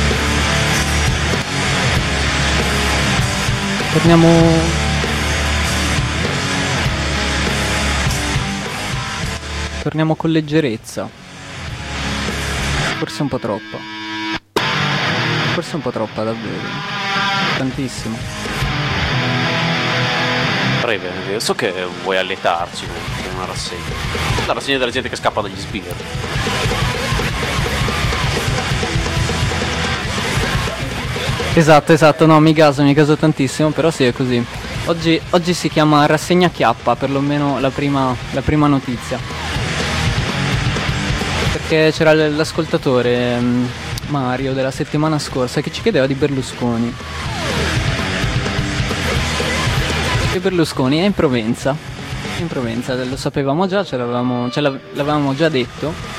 Torniamo... Torniamo con leggerezza. Forse un po' troppa. Forse un po' troppa, davvero. Tantissimo. Breve, so che vuoi allietarci con una rassegna. La rassegna della gente che scappa dagli sbirri. Esatto, esatto, no, mi gaso, mi gaso tantissimo, però sì, è così. Oggi, oggi si chiama rassegna chiappa, perlomeno la prima, la prima notizia. Perché c'era l- l'ascoltatore mm, Mario della settimana scorsa che ci chiedeva di Berlusconi. E Berlusconi è in Provenza. In Provenza, lo sapevamo già, ce l'avevamo, ce l'av- l'avevamo già detto.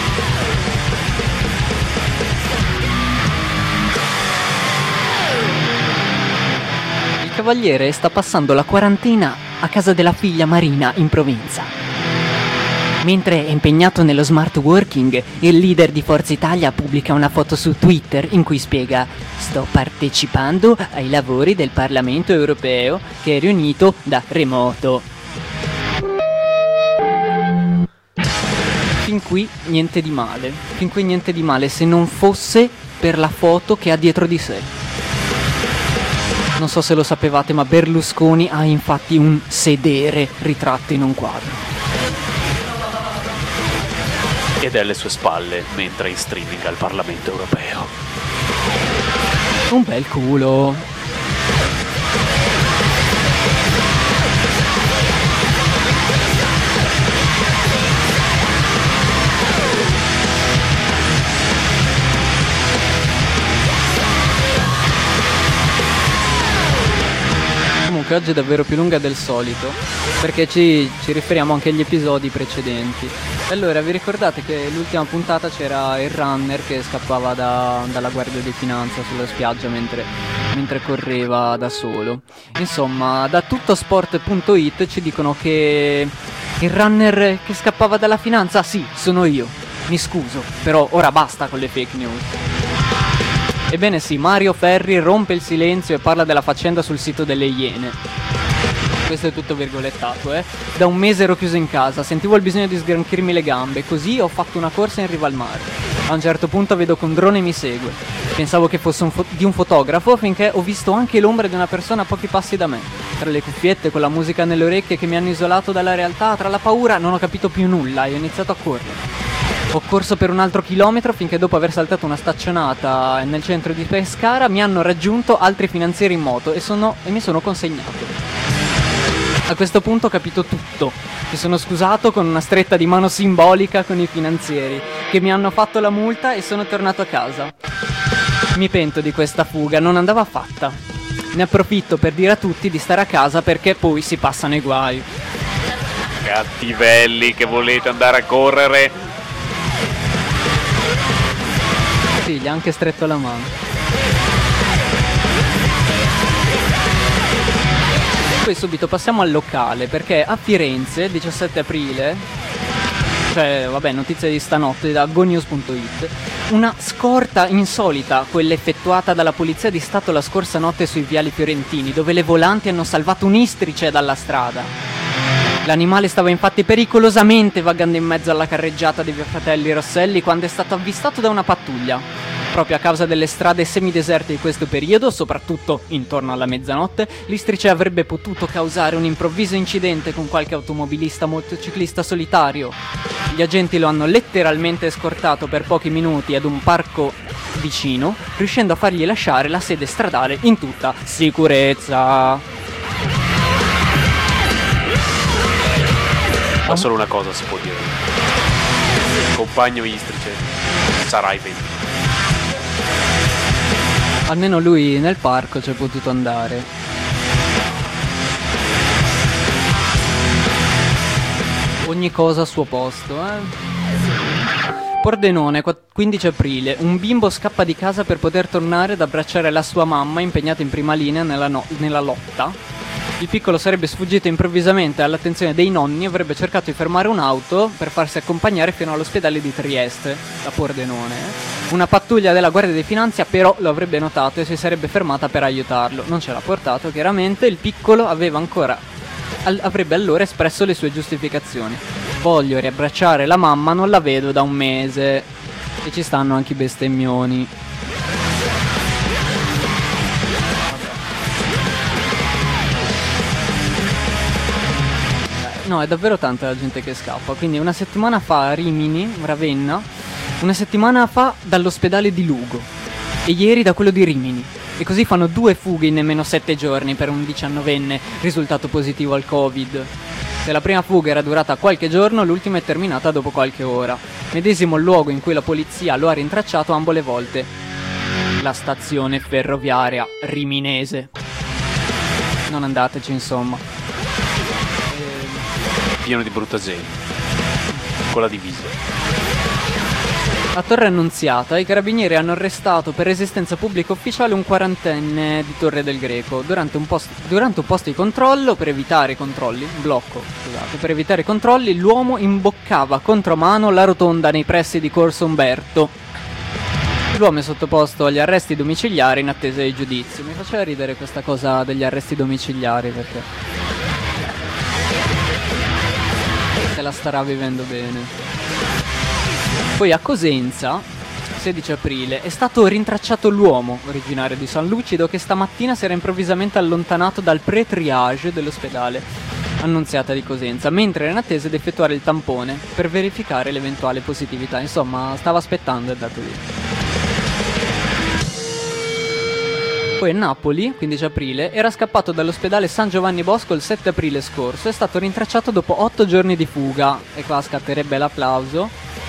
Il cavaliere sta passando la quarantena a casa della figlia Marina in Provenza. Mentre è impegnato nello smart working, il leader di Forza Italia pubblica una foto su Twitter in cui spiega: sto partecipando ai lavori del Parlamento europeo che è riunito da remoto. Fin qui niente di male, fin qui niente di male se non fosse per la foto che ha dietro di sé. Non so se lo sapevate, ma Berlusconi ha infatti un sedere ritratto in un quadro. Ed è alle sue spalle mentre è in streaming al Parlamento europeo. Un bel culo. Comunque oggi è davvero più lunga del solito, perché ci, ci riferiamo anche agli episodi precedenti. Allora, vi ricordate che l'ultima puntata c'era il runner che scappava da, dalla Guardia di Finanza sulla spiaggia mentre, mentre correva da solo. Insomma, da tuttosport punto it ci dicono che il runner che scappava dalla finanza, sì, sono io. Mi scuso, però ora basta con le fake news. Ebbene sì, Mario Ferri rompe il silenzio e parla della faccenda sul sito delle Iene. Questo è tutto virgolettato, eh. Da un mese ero chiuso in casa, sentivo il bisogno di sgranchirmi le gambe, così ho fatto una corsa in riva al mare. A un certo punto vedo che un drone mi segue. Pensavo che fosse un fo- di un fotografo finché ho visto anche l'ombra di una persona a pochi passi da me. Tra le cuffiette, con la musica nelle orecchie che mi hanno isolato dalla realtà, tra la paura non ho capito più nulla e ho iniziato a correre. Ho corso per un altro chilometro finché dopo aver saltato una staccionata nel centro di Pescara mi hanno raggiunto altri finanzieri in moto e, sono, e mi sono consegnato. A questo punto ho capito tutto. Mi sono scusato con una stretta di mano simbolica con i finanzieri che mi hanno fatto la multa e sono tornato a casa. Mi pento di questa fuga, non andava fatta. Ne approfitto per dire a tutti di stare a casa perché poi si passano i guai. Cattivelli che volete andare a correre. Sì, gli ha anche stretto la mano. Poi subito passiamo al locale, perché a Firenze, il diciassette aprile, cioè vabbè, notizie di stanotte da gonews punto it, una scorta insolita, quella effettuata dalla polizia di Stato la scorsa notte sui viali fiorentini, dove le volanti hanno salvato un'istrice dalla strada. L'animale stava infatti pericolosamente vagando in mezzo alla carreggiata dei fratelli Rosselli quando è stato avvistato da una pattuglia. Proprio a causa delle strade semideserte di questo periodo, soprattutto intorno alla mezzanotte, l'istrice avrebbe potuto causare un improvviso incidente con qualche automobilista motociclista solitario. Gli agenti lo hanno letteralmente scortato per pochi minuti ad un parco vicino, riuscendo a fargli lasciare la sede stradale in tutta sicurezza. Ma solo una cosa si può dire. Compagno istrice, sarai benissimo. Almeno lui nel parco c'è potuto andare. Ogni cosa a suo posto, eh. Pordenone, quindici aprile. Un bimbo scappa di casa per poter tornare ad abbracciare la sua mamma impegnata in prima linea nella, no- nella lotta. Il piccolo sarebbe sfuggito improvvisamente all'attenzione dei nonni e avrebbe cercato di fermare un'auto per farsi accompagnare fino all'ospedale di Trieste, da Pordenone. Una pattuglia della Guardia di Finanza però lo avrebbe notato e si sarebbe fermata per aiutarlo. Non ce l'ha portato, chiaramente. Il piccolo aveva ancora al- avrebbe allora espresso le sue giustificazioni. Voglio riabbracciare la mamma, non la vedo da un mese. E ci stanno anche i bestemmioni. No, è davvero tanta la gente che scappa. Quindi una settimana fa a Rimini, Ravenna, una settimana fa dall'ospedale di Lugo e ieri da quello di Rimini. E così fanno due fughe in nemmeno sette giorni per un diciannovenne risultato positivo al Covid. Se la prima fuga era durata qualche giorno, l'ultima è terminata dopo qualche ora. Medesimo il luogo in cui la polizia lo ha rintracciato ambo le volte. La stazione ferroviaria riminese. Non andateci, insomma. Pieno di brutta gente, con la divisa. A Torre Annunziata i carabinieri hanno arrestato per resistenza pubblica ufficiale un quarantenne di Torre del Greco durante un posto, durante un posto di controllo per evitare i controlli, un blocco, scusate, per evitare i controlli l'uomo imboccava contromano la rotonda nei pressi di Corso Umberto. L'uomo è sottoposto agli arresti domiciliari in attesa di giudizio. Mi faceva ridere questa cosa degli arresti domiciliari perché se la starà vivendo bene. Poi a Cosenza, sedici aprile, è stato rintracciato l'uomo originario di San Lucido che stamattina si era improvvisamente allontanato dal pre-triage dell'ospedale Annunziata di Cosenza, mentre era in attesa di effettuare il tampone per verificare l'eventuale positività. Insomma, stava aspettando e è andato via. Poi a Napoli, quindici aprile, era scappato dall'ospedale San Giovanni Bosco il sette aprile scorso e è stato rintracciato dopo otto giorni di fuga. E qua scatterebbe l'applauso.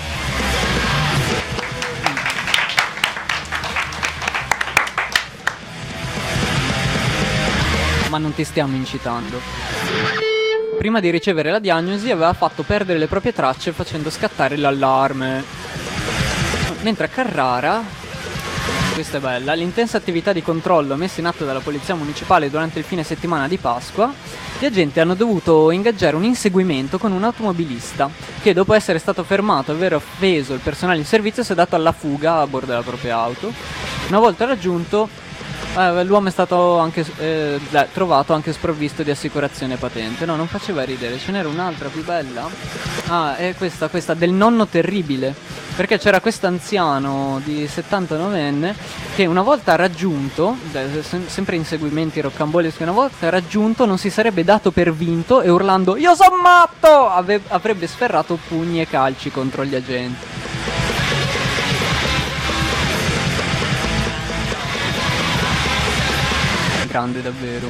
Ma non ti stiamo incitando. Prima di ricevere la diagnosi aveva fatto perdere le proprie tracce facendo scattare l'allarme. Mentre a Carrara, questa è bella, l'intensa attività di controllo messa in atto dalla polizia municipale durante il fine settimana di Pasqua, gli agenti hanno dovuto ingaggiare un inseguimento con un automobilista che, dopo essere stato fermato e aver offeso il personale in servizio, si è dato alla fuga a bordo della propria auto. Una volta raggiunto, Eh, l'uomo è stato anche eh, beh, trovato anche sprovvisto di assicurazione patente. No, non faceva ridere, ce n'era un'altra più bella. Ah, è questa, questa del nonno terribile. Perché c'era quest'anziano di settantanovenne che una volta raggiunto, beh, sem- sempre inseguimenti roccamboleschi, una volta raggiunto non si sarebbe dato per vinto e urlando "Io son matto!" ave- avrebbe sferrato pugni e calci contro gli agenti. Grande davvero.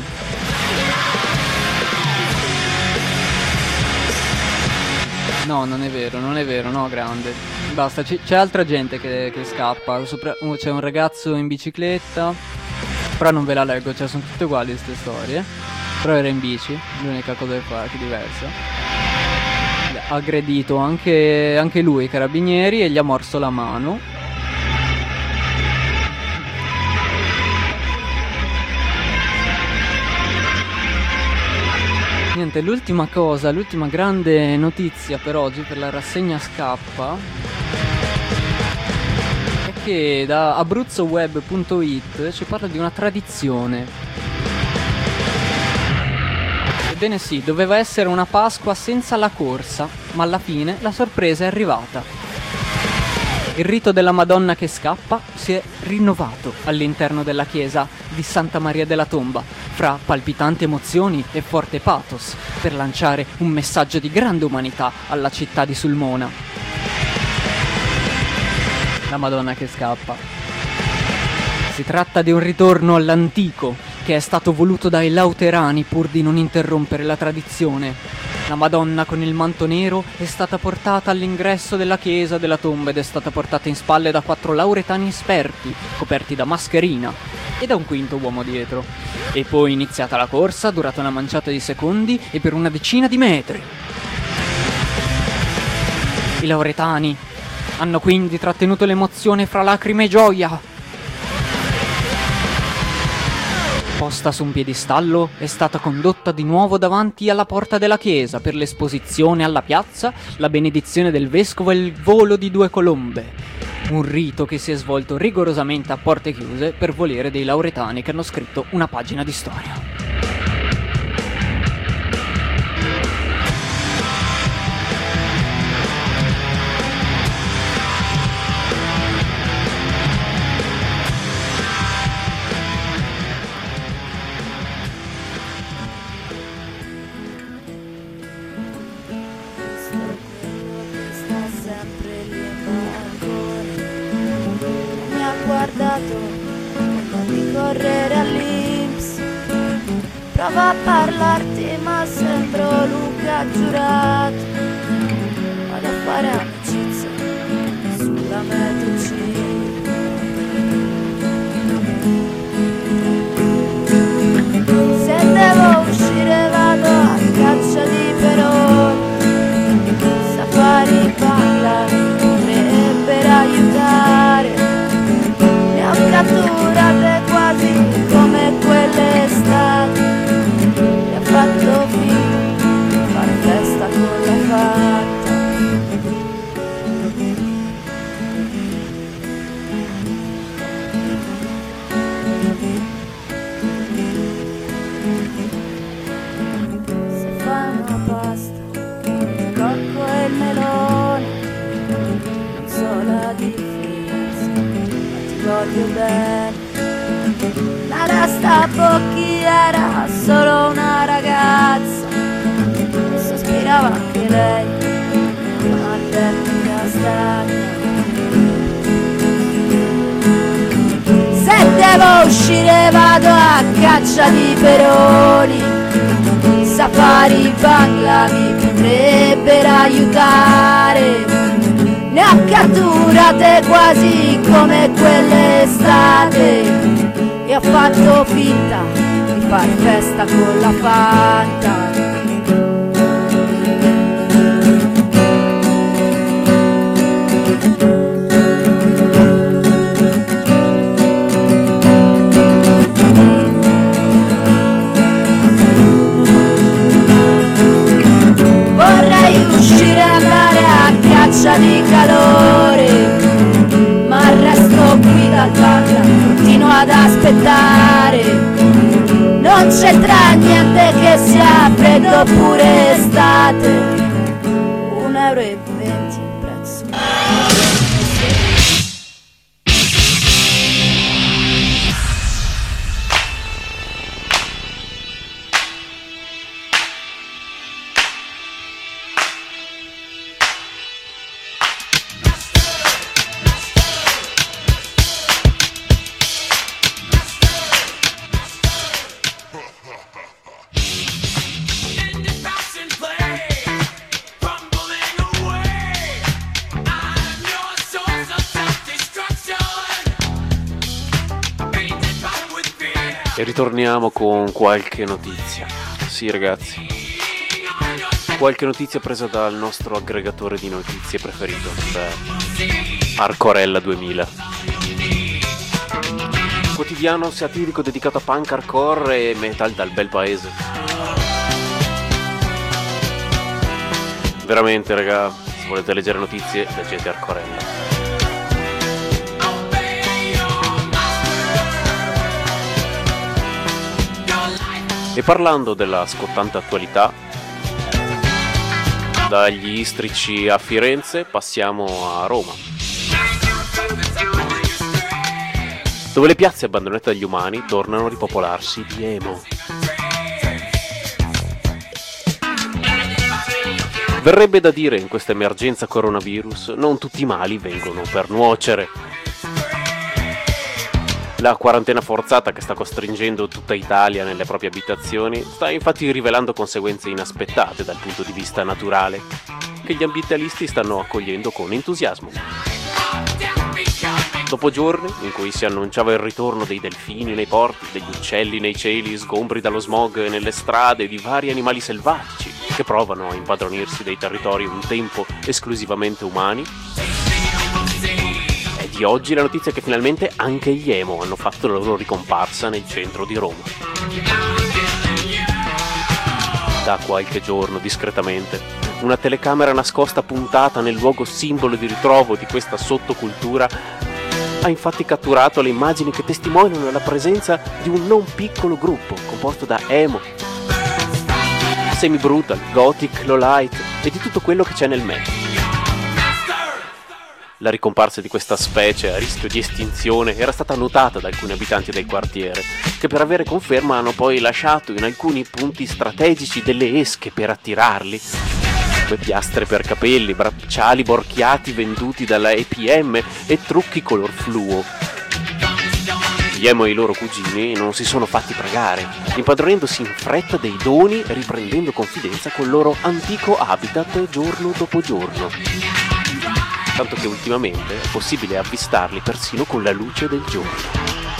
No, non è vero, non è vero, no, grande. Basta, c- c'è altra gente che, che scappa. Sopra- uh, c'è un ragazzo in bicicletta. Però non ve la leggo, cioè sono tutte uguali queste storie. Però era in bici, l'unica cosa che fa, che è diversa. Ha aggredito anche, anche lui, i carabinieri, e gli ha morso la mano. Niente, l'ultima cosa, l'ultima grande notizia per oggi, per la rassegna scappa, è che da abruzzoweb punto it ci parla di una tradizione. Ebbene sì, doveva essere una Pasqua senza la corsa, ma alla fine la sorpresa è arrivata. Il rito della Madonna che scappa si è rinnovato all'interno della chiesa di Santa Maria della Tomba, fra palpitanti emozioni e forte pathos, per lanciare un messaggio di grande umanità alla città di Sulmona. La Madonna che scappa. Si tratta di un ritorno all'antico, che è stato voluto dai Lauterani pur di non interrompere la tradizione. La Madonna con il manto nero è stata portata all'ingresso della chiesa della tomba ed è stata portata in spalle da quattro lauretani esperti, coperti da mascherina, e da un quinto uomo dietro. E poi iniziata la corsa, durata una manciata di secondi e per una decina di metri. I lauretani hanno quindi trattenuto l'emozione fra lacrime e gioia. Posta su un piedistallo, è stata condotta di nuovo davanti alla porta della chiesa per l'esposizione alla piazza, la benedizione del vescovo e il volo di due colombe. Un rito che si è svolto rigorosamente a porte chiuse per volere dei lauretani che hanno scritto una pagina di storia. Di correre all'I N P S, prova a parlarti ma sembro Luca Giurato. Vado a fare amicizia sulla metro C. Se devo uscire vado a caccia di peroni, safari bangla potrebbero aiutare. Ne ho catturate quasi come quelle estate, mi ha fatto finta fare festa con la fatta. Se fai una pasta con il cocco e il melone, non so la differenza, ma ti voglio bene. La rasta Bocchi era solo una ragazza, sospirava anche lei, ma Albertina stagna. Se devo uscire vado a caccia di peroni, safari bangla mi potrebbero aiutare. Ne ho catturate quasi come quelle estate e ho fatto finta di far festa con la Fanta. Vorrei uscire e andare a caccia di calore, ma resto qui dal bar, continuo ad aspettare. c'entra niente che sia freddo oppure estate. Un euro e venti il prezzo. E ritorniamo con qualche notizia. Sì, ragazzi, qualche notizia presa dal nostro aggregatore di notizie preferito, cioè Arcorella duemila, quotidiano satirico dedicato a punk, hardcore e metal dal bel paese. Veramente, raga, se volete leggere notizie, leggete Arcorella. E parlando della scottante attualità, dagli Istrici a Firenze passiamo a Roma, dove le piazze abbandonate dagli umani tornano a ripopolarsi di emo. Verrebbe da dire, in questa emergenza coronavirus, non tutti i mali vengono per nuocere. La quarantena forzata che sta costringendo tutta Italia nelle proprie abitazioni sta infatti rivelando conseguenze inaspettate dal punto di vista naturale, che gli ambientalisti stanno accogliendo con entusiasmo. Dopo giorni in cui si annunciava il ritorno dei delfini nei porti, degli uccelli nei cieli sgombri dallo smog e nelle strade, di vari animali selvatici che provano a impadronirsi dei territori un tempo esclusivamente umani, di oggi la notizia è che finalmente anche gli emo hanno fatto la loro ricomparsa nel centro di Roma. Da qualche giorno, discretamente, una telecamera nascosta puntata nel luogo simbolo di ritrovo di questa sottocultura ha infatti catturato le immagini che testimoniano la presenza di un non piccolo gruppo composto da emo, semi-brutal, gothic, low-light e di tutto quello che c'è nel mezzo. La ricomparsa di questa specie a rischio di estinzione era stata notata da alcuni abitanti del quartiere, che per avere conferma hanno poi lasciato in alcuni punti strategici delle esche per attirarli, come piastre per capelli, bracciali borchiati venduti dalla E P M e trucchi color fluo. Gli emo e i loro cugini non si sono fatti pregare, impadronendosi in fretta dei doni e riprendendo confidenza col loro antico habitat giorno dopo giorno. Tanto che ultimamente è possibile avvistarli persino con la luce del giorno.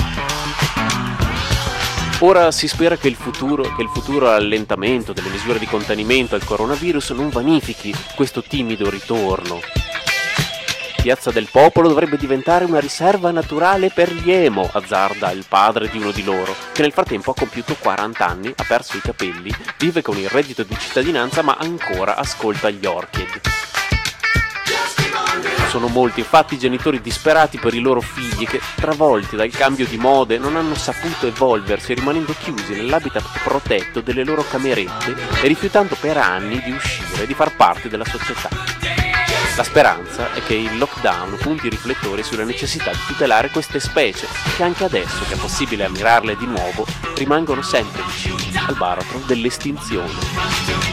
Ora si spera che il futuro, che il futuro allentamento delle misure di contenimento al coronavirus non vanifichi questo timido ritorno. Piazza del Popolo dovrebbe diventare una riserva naturale per gli emo, azzarda il padre di uno di loro, che nel frattempo ha compiuto quaranta anni, ha perso i capelli, vive con il reddito di cittadinanza ma ancora ascolta gli Orchid. Sono molti infatti i genitori disperati per i loro figli che, travolti dal cambio di mode, non hanno saputo evolversi, rimanendo chiusi nell'habitat protetto delle loro camerette e rifiutando per anni di uscire e di far parte della società. La speranza è che il lockdown punti i riflettori sulla necessità di tutelare queste specie, che anche adesso che è possibile ammirarle di nuovo, rimangono sempre vicini al baratro dell'estinzione.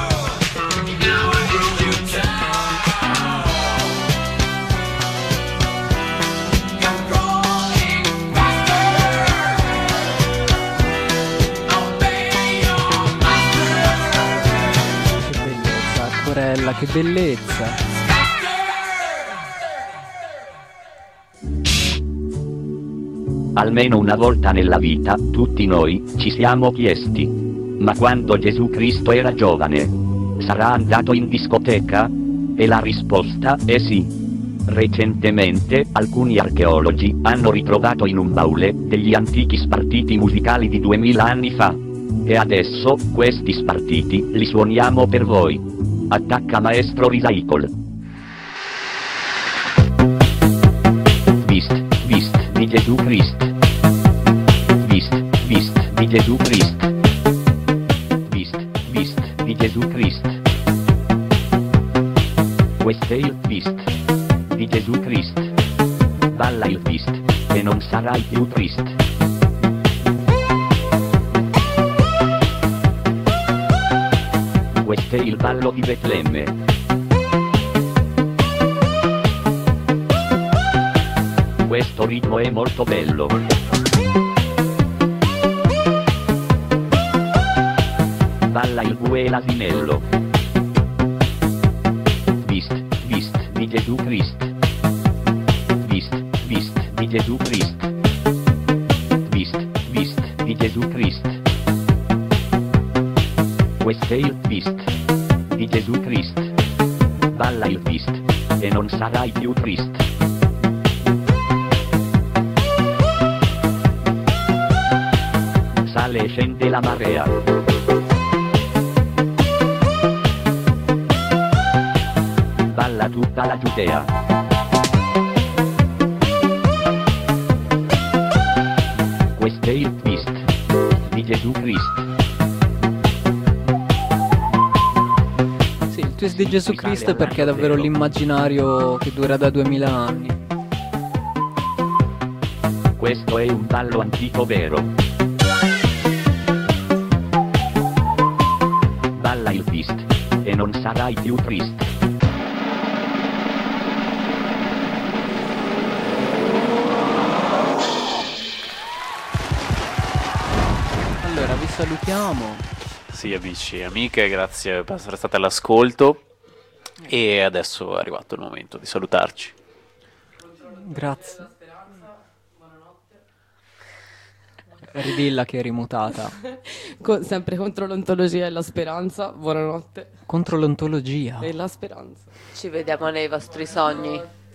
Che bellezza! Almeno una volta nella vita, tutti noi, ci siamo chiesti: ma quando Gesù Cristo era giovane, sarà andato in discoteca? E la risposta è sì. Recentemente, alcuni archeologi hanno ritrovato in un baule degli antichi spartiti musicali di duemila anni fa. E adesso, questi spartiti, li suoniamo per voi. Attacca maestro Recycle. Vist, vist di Gesù Cristo. Vist, vist di Gesù Cristo. Beast, Beast di Gesù Cristo. Questo è il Beast di Gesù Cristo. Balla il Beast e non sarai più triste. Questo è il ballo di Betlemme. Questo ritmo è molto bello. Balla il bue e l'asinello. Beast, Beast di Gesù Cristo. Beast, Beast di Gesù Cristo. Beast, Beast di Gesù Cristo. Questo è il Beast di Gesù Cristo. Balla il Beast e non sarai più triste. Sale e scende la marea. Balla tutta la Giudea. Questo è il Beast di Gesù Cristo. Sì, il twist di Gesù Cristo è perché è davvero l'immaginario che dura da duemila anni. Questo è un ballo antico vero. Balla il Beast e non sarai più triste. Allora, vi salutiamo. Sì, amici e amiche, grazie per essere state all'ascolto. E adesso è arrivato il momento di salutarci. Grazie. Ridilla che è rimutata. Co- sempre contro l'ontologia e la speranza. Buonanotte. Contro l'ontologia. E la speranza. Ci vediamo nei vostri sogni.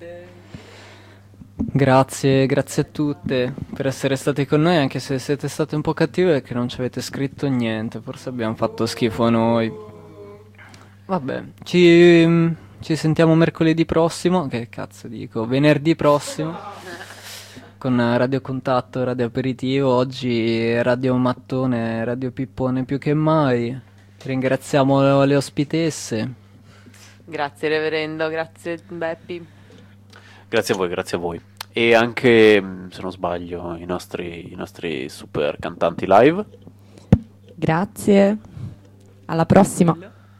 Grazie, grazie a tutte per essere state con noi, anche se siete state un po' cattive perché non ci avete scritto niente. Forse abbiamo fatto schifo a noi. Vabbè, ci, ci sentiamo mercoledì prossimo. Che cazzo dico? Venerdì prossimo. Con Radio Contatto, Radio Aperitivo, oggi Radio Mattone, Radio Pippone più che mai. Ringraziamo le ospitesse. Grazie reverendo, grazie Beppi. Grazie a voi, grazie a voi. E anche, se non sbaglio, i nostri, i nostri super cantanti live. Grazie. Alla prossima.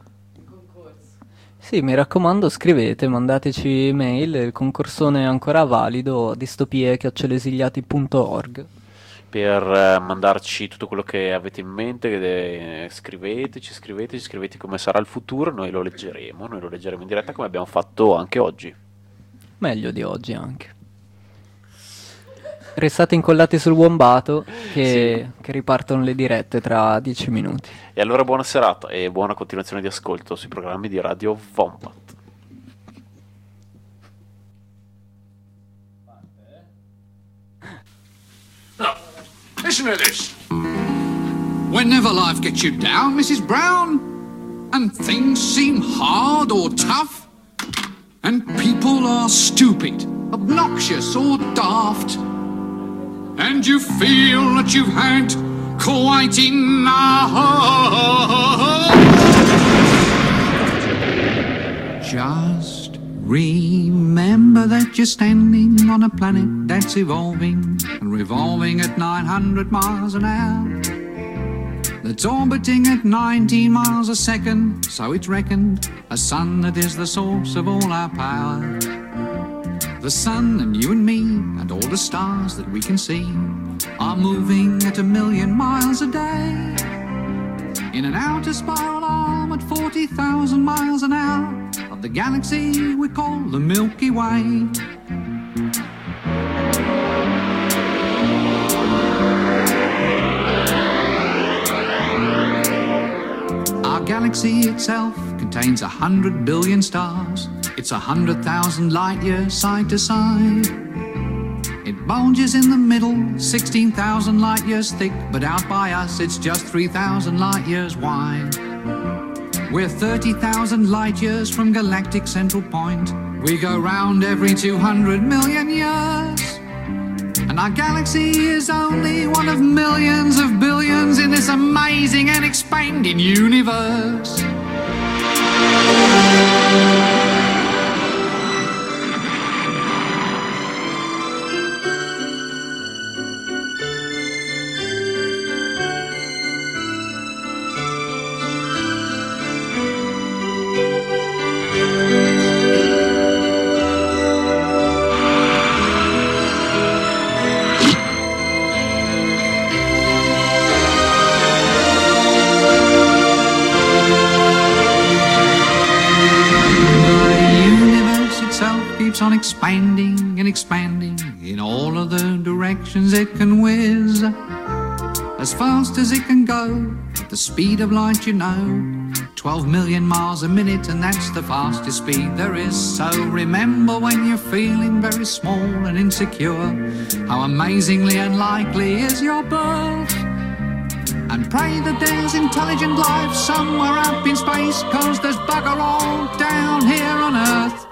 Sì, mi raccomando, scrivete, mandateci mail, il concorsone è ancora valido, distopie chiocciola esiliati punto org. Per eh, mandarci tutto quello che avete in mente, che, eh, scriveteci, scriveteci, scrivete come sarà il futuro, noi lo leggeremo, noi lo leggeremo in diretta come abbiamo fatto anche oggi. Meglio di oggi anche. Restate incollati sul Wombato che, Sì. che ripartono le dirette tra dieci minuti. E allora buona serata e buona continuazione di ascolto sui programmi di Radio Wombat. Listen to this. Whenever life gets you down, Missus Brown, and things seem hard or tough, and people are stupid, obnoxious or daft, and you feel that you've had quite enough, just remember that you're standing on a planet that's evolving and revolving at nine hundred miles an hour, that's orbiting at nineteen miles a second, so it's reckoned a sun that is the source of all our power. The sun and you and me and all the stars that we can see are moving at a million miles a day in an outer spiral arm at forty thousand miles an hour of the galaxy we call the Milky Way. Our galaxy itself contains a hundred billion stars. It's a hundred thousand light years side to side. It bulges in the middle, sixteen thousand light years thick, but out by us it's just three thousand light years wide. We're thirty thousand light years from galactic central point. We go round every two hundred million years. And And our galaxy is only one of millions of billions in this amazing and expanding universe. On expanding and expanding in all of the directions it can whiz, as fast as it can go, at the speed of light, you know, twelve million miles a minute, and that's the fastest speed there is. So remember, when you're feeling very small and insecure, how amazingly unlikely is your birth, and pray that there's intelligent life somewhere up in space, 'cause there's bugger all down here on Earth.